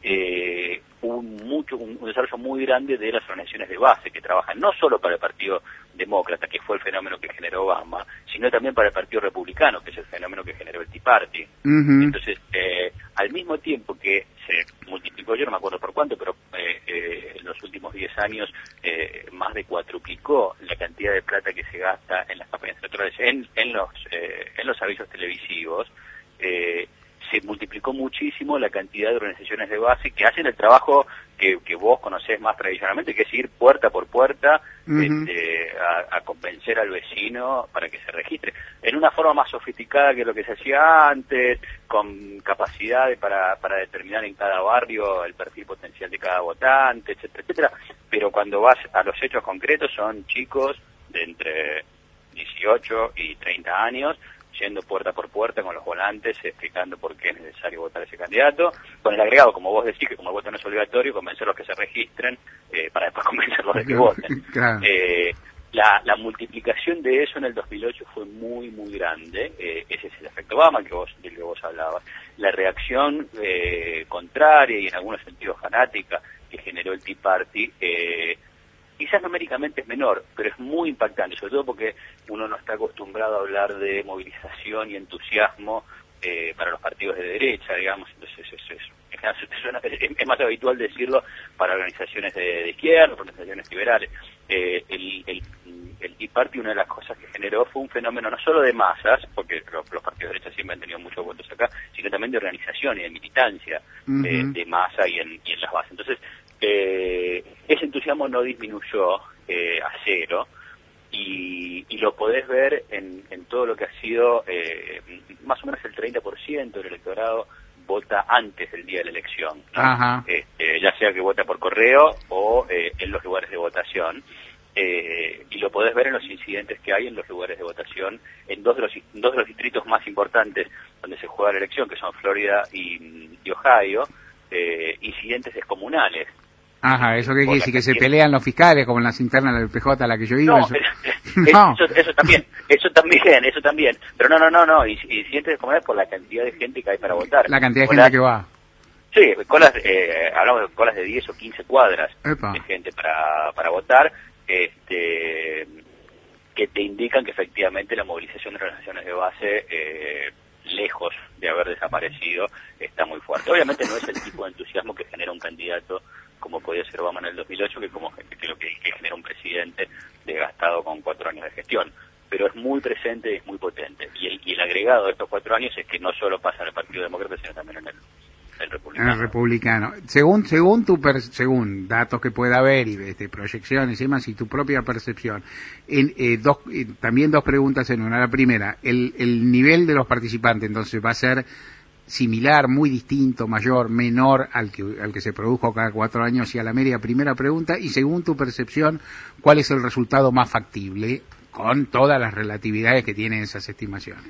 eh, hubo un, mucho, un, un desarrollo muy grande de las organizaciones de base que trabajan no solo para el Partido Demócrata, que fue el fenómeno que generó Obama, sino también para el Partido Republicano, que es el fenómeno que generó el Tea Party. Uh-huh. Entonces, eh, al mismo tiempo que se multiplicó, yo no me acuerdo por cuánto, pero eh, eh, en los últimos diez años eh, más de cuatruplicó la cantidad de plata que se gasta en las campañas electorales en, en los eh, en los avisos televisivos. Eh, se multiplicó muchísimo la cantidad de organizaciones de base que hacen el trabajo que, que vos conocés más tradicionalmente, que es ir puerta por puerta uh-huh. este, a, a convencer al vecino para que se registre, en una forma más sofisticada que lo que se hacía antes, con capacidad para, para determinar en cada barrio el perfil potencial de cada votante, etcétera, etcétera. Pero cuando vas a los hechos concretos son chicos de entre dieciocho y treinta años, yendo puerta por puerta con los volantes, explicando por qué es necesario votar a ese candidato, con el agregado, como vos decís, que como el voto no es obligatorio, convencer a los que se registren, eh, para después convencerlos de que voten. Claro. Eh, la, la multiplicación de eso en el dos mil ocho fue muy, muy grande. Eh, ese es el efecto Obama que vos, del que vos hablabas. La reacción eh, contraria y en algunos sentidos fanática que generó el Tea Party, eh, quizás numéricamente es menor, pero es muy impactante, sobre todo porque uno no está acostumbrado a hablar de movilización y entusiasmo eh, para los partidos de derecha, digamos, entonces es, es, es, es, es más habitual decirlo para organizaciones de, de izquierda, organizaciones liberales. Eh, el, el, el Tea Party, una de las cosas que generó fue un fenómeno no solo de masas, porque los, los partidos de derecha siempre han tenido muchos votos acá, sino también de organización y de militancia uh-huh. eh, de masa y en, y en las bases. Entonces, Eh, ese entusiasmo no disminuyó eh, a cero y, y lo podés ver en, en todo lo que ha sido eh, más o menos el treinta por ciento del electorado vota antes del día de la elección, ¿no? Ajá. Este, ya sea que vota por correo o eh, en los lugares de votación, eh, y lo podés ver en los incidentes que hay en los lugares de votación en dos de los, dos de los distritos más importantes donde se juega la elección, que son Florida y, y Ohio, eh, incidentes descomunales. Ajá, eso que quiere decir que se pelean los fiscales como en las internas del P J a la que yo iba. No, eso... Es, no. Eso, eso también, eso también, eso también. Pero no, no, no, no, incidentes como es por la cantidad de gente que hay para votar. La cantidad de colas, gente que va. Sí, colas, eh, hablamos de colas de diez o quince cuadras Epa. de gente para, para votar, este, que te indican que efectivamente la movilización de organizaciones de base, eh, lejos de haber desaparecido, está muy fuerte. Obviamente no es el tipo de entusiasmo que genera un candidato como podía ser Obama en el dos mil ocho, que como que lo que, que genera un presidente desgastado con cuatro años de gestión, pero es muy presente y es muy potente. Y el, y el agregado de estos cuatro años es que no solo pasa en el Partido Demócrata, sino también en el, el Republicano. En el Republicano. Según según tu per, según datos que pueda haber y este, proyecciones y demás, y tu propia percepción, en, eh, dos, eh, también dos preguntas en una. La primera, el, el nivel de los participantes, entonces, va a ser similar, muy distinto, mayor, menor al que al que se produjo cada cuatro años y a la media. Primera pregunta. Y según tu percepción, ¿cuál es el resultado más factible con todas las relatividades que tienen esas estimaciones?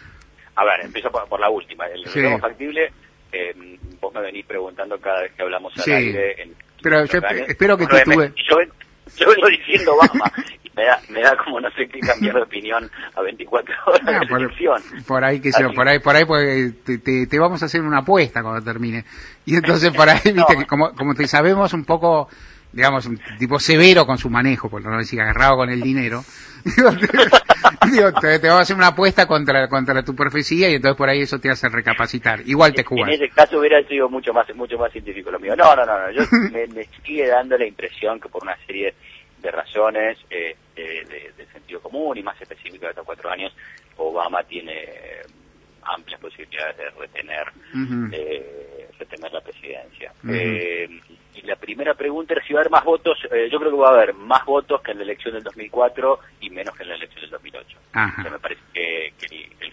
A ver, empiezo por, por la última. El resultado sí. más factible, eh, vos me venís preguntando cada vez que hablamos al sí. aire. En, Pero yo esp- espero que tú tuve... Yo, yo vengo diciendo Obama. Me da, me da como no sé qué cambiar de opinión a veinticuatro horas ah, de por, elección. Por ahí que se, por ahí, por ahí, pues, te, te, te vamos a hacer una apuesta cuando termine. Y entonces por ahí, no. viste, que como, como te sabemos un poco, digamos, un tipo severo con su manejo, por no decir agarrado con el dinero, digo, te, digo, te, te vamos a hacer una apuesta contra, contra tu profecía y entonces por ahí eso te hace recapacitar. Igual te jugas. En ese caso hubiera sido mucho más, mucho más científico lo mío. No, no, no, no. Yo me, me sigue dando la impresión que por una serie de razones eh, de, de, de sentido común y más específico de estos cuatro años, Obama tiene eh, amplias posibilidades de retener uh-huh. eh, retener la presidencia. Uh-huh. Eh, y la primera pregunta era si va a haber más votos. Eh, yo creo que va a haber más votos que en la elección del dos mil cuatro y menos que en la elección del dos mil ocho. Uh-huh. O sea, me parece que, que el, el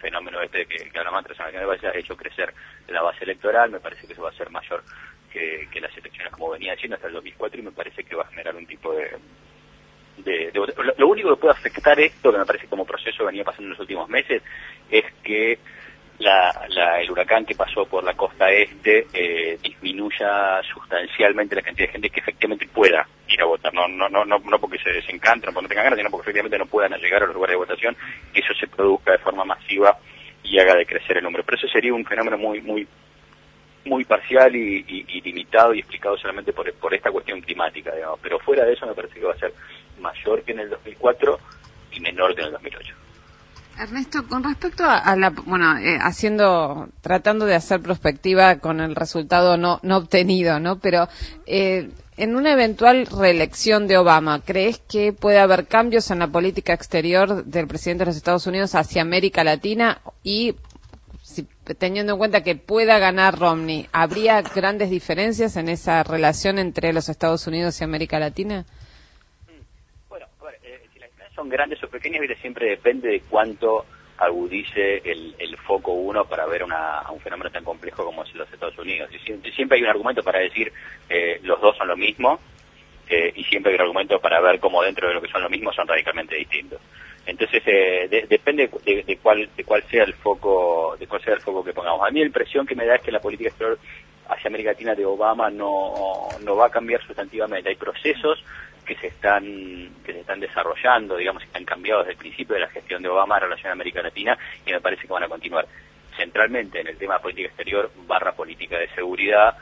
fenómeno este que, que habla más transnacional haya hecho crecer la base electoral. Me parece que eso va a ser mayor que, que las elecciones como venía haciendo hasta el dos mil cuatro, y me parece que va a generar un tipo de... de, de lo, lo único que puede afectar esto, que me parece como proceso venía pasando en los últimos meses, es que La, la, el huracán que pasó por la costa este eh, disminuya sustancialmente la cantidad de gente que efectivamente pueda ir a votar, no no no no, no porque se desencantan, porque no tengan ganas, sino porque efectivamente no puedan llegar a los lugares de votación, que eso se produzca de forma masiva y haga decrecer el número. Pero eso sería un fenómeno muy muy muy parcial y, y, y limitado y explicado solamente por, por esta cuestión climática, digamos. Pero fuera de eso me parece que va a ser mayor que en el dos mil cuatro y menor que en el dos mil ocho. Ernesto, con respecto a, a la, bueno, eh, haciendo, tratando de hacer prospectiva con el resultado no, no obtenido, ¿no? Pero eh, en una eventual reelección de Obama, ¿crees que puede haber cambios en la política exterior del presidente de los Estados Unidos hacia América Latina? Y si, teniendo en cuenta que pueda ganar Romney, ¿habría grandes diferencias en esa relación entre los Estados Unidos y América Latina? Son grandes o pequeñas, y siempre depende de cuánto agudice el, el foco uno para ver una, un fenómeno tan complejo como es los Estados Unidos. Y siempre, siempre hay un argumento para decir eh, los dos son lo mismo, eh, y siempre hay un argumento para ver cómo dentro de lo que son lo mismo son radicalmente distintos. Entonces eh, de, depende de, de cuál de cuál sea el foco de cuál sea el foco que pongamos. A mí la impresión que me da es que la política exterior hacia América Latina de Obama no no va a cambiar sustantivamente. Hay procesos que se están que se están desarrollando, digamos, que están cambiados desde el principio de la gestión de Obama en relación a América Latina, y me parece que van a continuar centralmente en el tema de política exterior barra política de seguridad,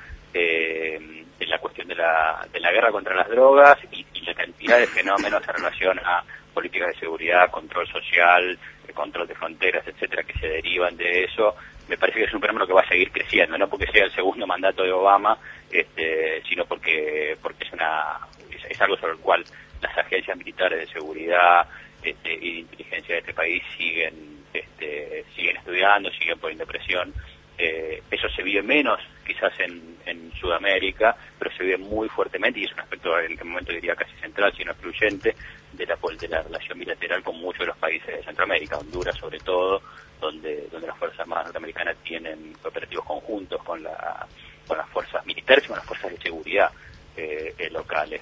eh, en la cuestión de la de la guerra contra las drogas y, y la cantidad de fenómenos en relación a políticas de seguridad, control social, control de fronteras, etcétera, que se derivan de eso. Me parece que es un fenómeno que va a seguir creciendo, no porque sea el segundo mandato de Obama, este, sino porque porque es una es, es algo sobre el cual las agencias militares de seguridad este, y de inteligencia de este país siguen este, siguen estudiando, siguen poniendo presión. Eh, eso se vive menos quizás en, en Sudamérica, pero se vive muy fuertemente, y es un aspecto en este momento diría casi central, sino excluyente, de la, de la relación bilateral con muchos de los países de Centroamérica, Honduras sobre todo, donde donde las Fuerzas Armadas norteamericanas tienen operativos conjuntos con la con las fuerzas militares y con las fuerzas de seguridad eh, eh, locales.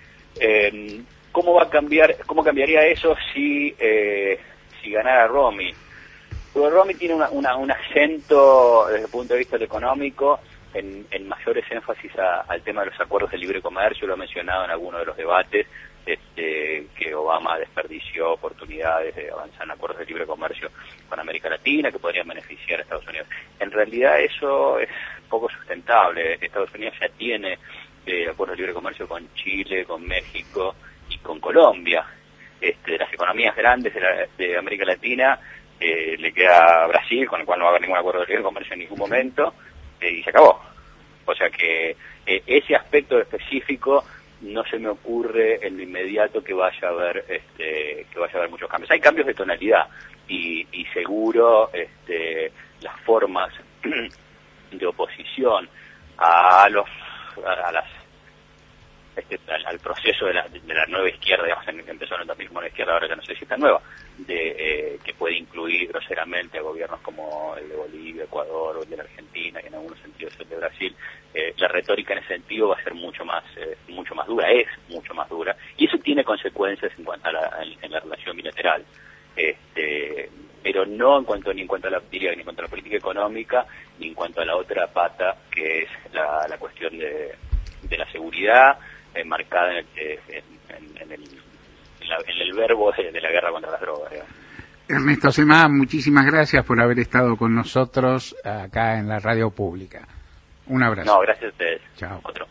Eh, ¿Cómo va a cambiar, cómo cambiaría eso si eh, si ganara Romney? Porque Romney tiene una, una, un acento desde el punto de vista económico en, en mayores énfasis a, al tema de los acuerdos de libre comercio. Lo ha mencionado en algunos de los debates, este, que Obama desperdició oportunidades de avanzar en acuerdos de libre comercio con América Latina que podrían beneficiar a Estados Unidos. En realidad eso es poco sustentable. Estados Unidos ya tiene eh, acuerdos de libre comercio con Chile, con México y con Colombia. Este, de las economías grandes de, la, de América Latina, Eh, le queda Brasil, con el cual no va a haber ningún acuerdo de libre comercio en ningún momento, eh, y se acabó. O sea que eh, ese aspecto específico no se me ocurre en lo inmediato que vaya a haber este, que vaya a haber muchos cambios. Hay cambios de tonalidad y, y seguro este, las formas de oposición a los a, a las Este, al, al proceso de la, de la nueva izquierda, digamos, en, que empezó en el dos mil como la izquierda, ahora ya no sé si está nueva, de eh, que puede incluir groseramente a gobiernos como el de Bolivia, Ecuador o el de la Argentina, y en algunos sentidos el de Brasil. Eh, la retórica en ese sentido va a ser mucho más eh, mucho más dura, es mucho más dura, y eso tiene consecuencias en cuanto a la, en, en la relación bilateral. Este, pero no en cuanto ni en cuanto a la diría, ni en cuanto a la política económica, ni en cuanto a la otra pata, que es la, la cuestión de, de la seguridad, enmarcada en el, en, en, en, el, en, la, en el verbo de, de la guerra contra las drogas. Digamos. Ernesto Semá, muchísimas gracias por haber estado con nosotros acá en la radio pública. Un abrazo. No, gracias a ustedes. Chao. Otro.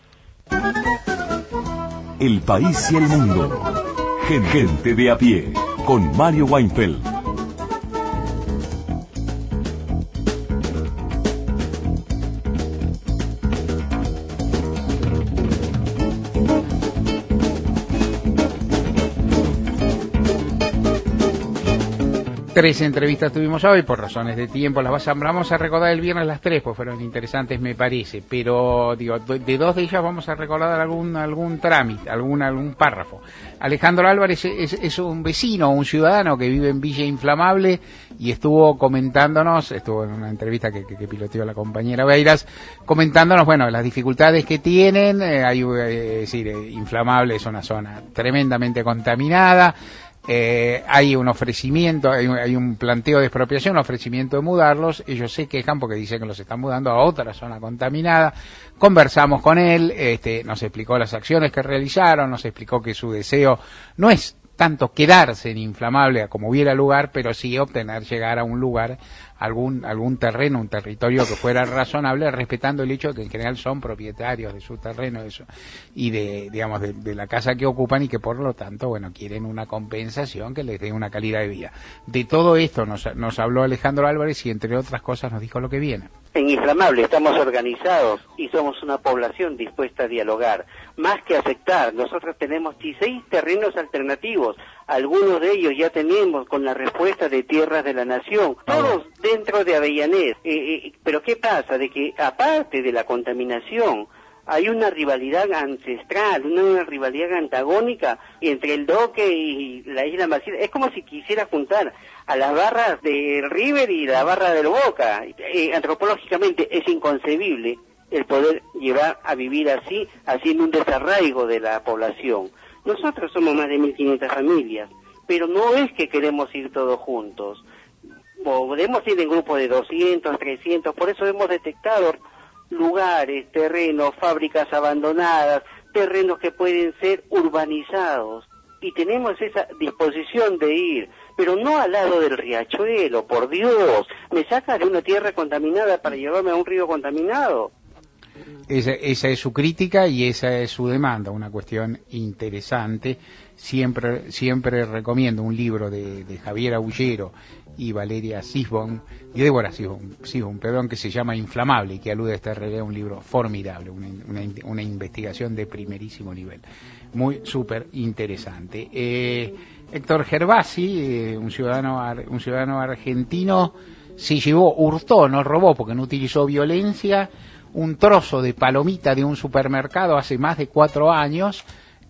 El país y el mundo. Gente de a pie, con Mario Weinfeld. Tres entrevistas tuvimos hoy, por razones de tiempo las vamos a recordar el viernes las tres, pues fueron interesantes me parece, pero digo, de dos de ellas vamos a recordar algún algún trámite, algún algún párrafo. Alejandro Álvarez es, es un vecino, un ciudadano que vive en Villa Inflamable y estuvo comentándonos, estuvo en una entrevista que, que, que piloteó la compañera Beiras, comentándonos, bueno, las dificultades que tienen, eh, hay, eh, es decir, eh, Inflamable es una zona tremendamente contaminada. Eh, hay un ofrecimiento, hay un, hay un planteo de expropiación, un ofrecimiento de mudarlos. Ellos se quejan porque dicen que los están mudando a otra zona contaminada. Conversamos con él, este, nos explicó las acciones que realizaron, nos explicó que su deseo no es tanto quedarse en Inflamable como hubiera lugar, pero sí obtener, llegar a un lugar, algún algún terreno, un territorio que fuera razonable, respetando el hecho de que en general son propietarios de su terreno eso, y de, digamos, de, de la casa que ocupan y que por lo tanto, bueno, quieren una compensación que les dé una calidad de vida. De todo esto nos, nos habló Alejandro Álvarez y entre otras cosas nos dijo lo que viene. En Inflamable estamos organizados y somos una población dispuesta a dialogar, más que aceptar. Nosotros tenemos dieciséis terrenos alternativos, algunos de ellos ya tenemos con la respuesta de Tierras de la Nación, todos dentro de Avellaneda. Eh, eh, pero ¿qué pasa? De que aparte de la contaminación, hay una rivalidad ancestral, una, una rivalidad antagónica entre el Doque y la Isla Maciel. Es como si quisiera juntar a las barras del River y la barra del Boca. Eh, antropológicamente es inconcebible el poder llevar a vivir así, haciendo un desarraigo de la población. Nosotros somos más de mil quinientas familias, pero no es que queremos ir todos juntos. Podemos ir en grupos de doscientos, trescientos, por eso hemos detectado lugares, terrenos, fábricas abandonadas, terrenos que pueden ser urbanizados. Y tenemos esa disposición de ir, pero no al lado del riachuelo, por Dios. ¿Me saca de una tierra contaminada para llevarme a un río contaminado? Esa, esa es su crítica y esa es su demanda, una cuestión interesante. Siempre siempre recomiendo un libro de, de Javier Aullero y Valeria Sisbon, y Débora Sisbon, Sisbon, perdón, que se llama Inflamable y que alude a esta realidad, un libro formidable, una, una, una investigación de primerísimo nivel, muy súper interesante. Eh, Héctor Gervasi, eh, un ciudadano ar, un ciudadano argentino, se llevó, hurtó, no robó porque no utilizó violencia, un trozo de palomita de un supermercado hace más de cuatro años.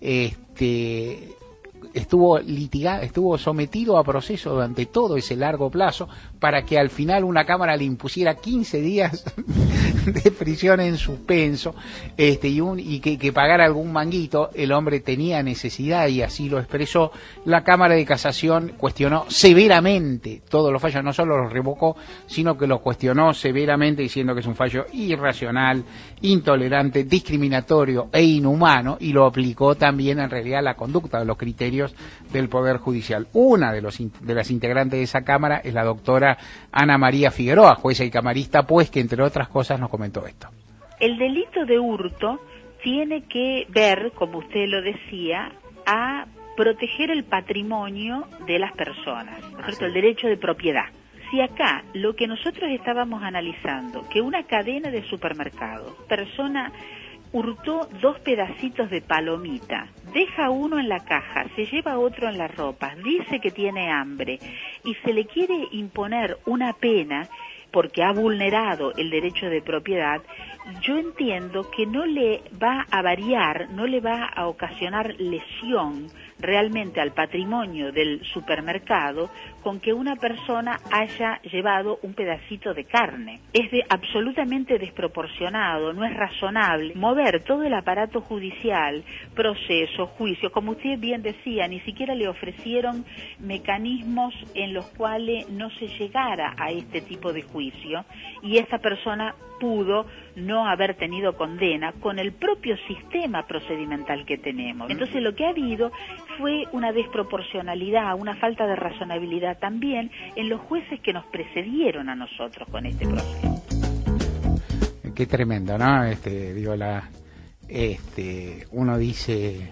Este estuvo litigado, estuvo sometido a proceso durante todo ese largo plazo para que al final una cámara le impusiera quince días de prisión en suspenso, este y un y que, que pagara algún manguito. El hombre tenía necesidad y así lo expresó. La Cámara de Casación cuestionó severamente todos los fallos, no solo los revocó, sino que los cuestionó severamente diciendo que es un fallo irracional, intolerante, discriminatorio e inhumano, y lo aplicó también en realidad a la conducta de los criterios del Poder Judicial. Una de los de las integrantes de esa Cámara es la doctora Ana María Figueroa, jueza y camarista, pues, que entre otras cosas nos comentó esto. El delito de hurto tiene que ver, como usted lo decía, a proteger el patrimonio de las personas, ¿no es cierto? El derecho de propiedad. Si acá lo que nosotros estábamos analizando, que una cadena de supermercados, persona hurtó dos pedacitos de palomita, deja uno en la caja, se lleva otro en las ropas, dice que tiene hambre y se le quiere imponer una pena porque ha vulnerado el derecho de propiedad, yo entiendo que no le va a variar, no le va a ocasionar lesión realmente al patrimonio del supermercado con que una persona haya llevado un pedacito de carne. Es de absolutamente desproporcionado, no es razonable mover todo el aparato judicial, proceso, juicio, como usted bien decía, ni siquiera le ofrecieron mecanismos en los cuales no se llegara a este tipo de juicio y esta persona pudo no haber tenido condena con el propio sistema procedimental que tenemos. Entonces lo que ha habido fue una desproporcionalidad, una falta de razonabilidad también en los jueces que nos precedieron a nosotros con este proceso. Qué tremendo, ¿no? Este, digo, la, este, uno dice,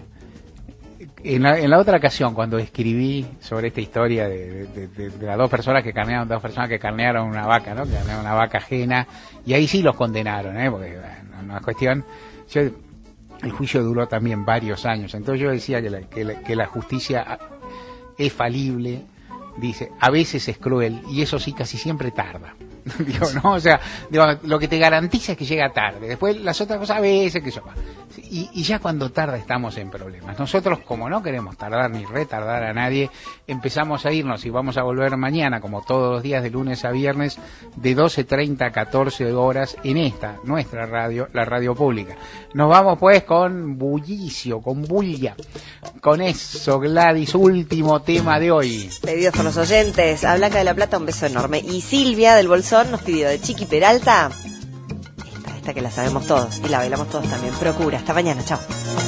en la, en la otra ocasión cuando escribí sobre esta historia de, de, de, de las dos personas que carnearon, dos personas que carnearon una vaca, ¿no? Que carnearon una vaca ajena, y ahí sí los condenaron, ¿eh? Porque bueno, no es cuestión. Yo, el juicio duró también varios años, entonces yo decía que la, que la, que la justicia es falible, dice, a veces es cruel y eso sí casi siempre tarda. Digo, ¿no? O sea, digo, lo que te garantiza es que llega tarde. Después las otras cosas a veces que yo... Y, y ya cuando tarda estamos en problemas. Nosotros, como no queremos tardar ni retardar a nadie, empezamos a irnos y vamos a volver mañana, como todos los días de lunes a viernes, de doce treinta a catorce horas en esta, nuestra radio, la radio pública. Nos vamos pues con bullicio, con bulla. Con eso, Gladys, último tema de hoy. Pedidos por los oyentes. A Blanca de la Plata un beso enorme. Y Silvia del Bolsón nos pidió de Chiqui Peralta, esta, esta que la sabemos todos y la bailamos todos también. Procura. Hasta mañana. Chao.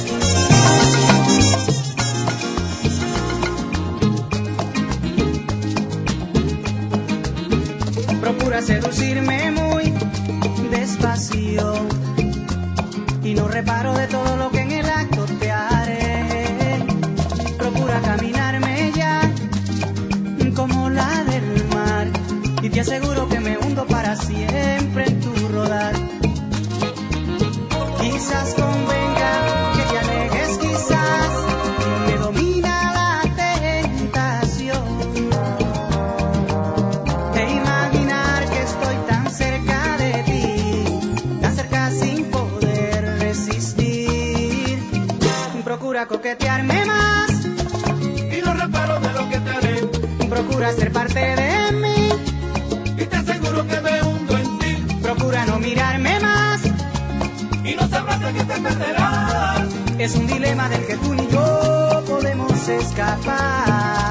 Procura seducirme muy despacio y no reparo de todo lo que en el acto te haré. Procura caminarme ya como la del mar y te aseguro que me hundo para siempre en tu rodar. Quizás convenga que te alejes, quizás me domina la tentación de imaginar que estoy tan cerca de ti, tan cerca sin poder resistir. Procura coquetearme más y no reparo de lo que te haré. Procura ser parte de mí y te aseguro que me hundo en ti. Procura no mirarme más y no sabrás de que te perderás. Es un dilema del que tú ni yo podemos escapar.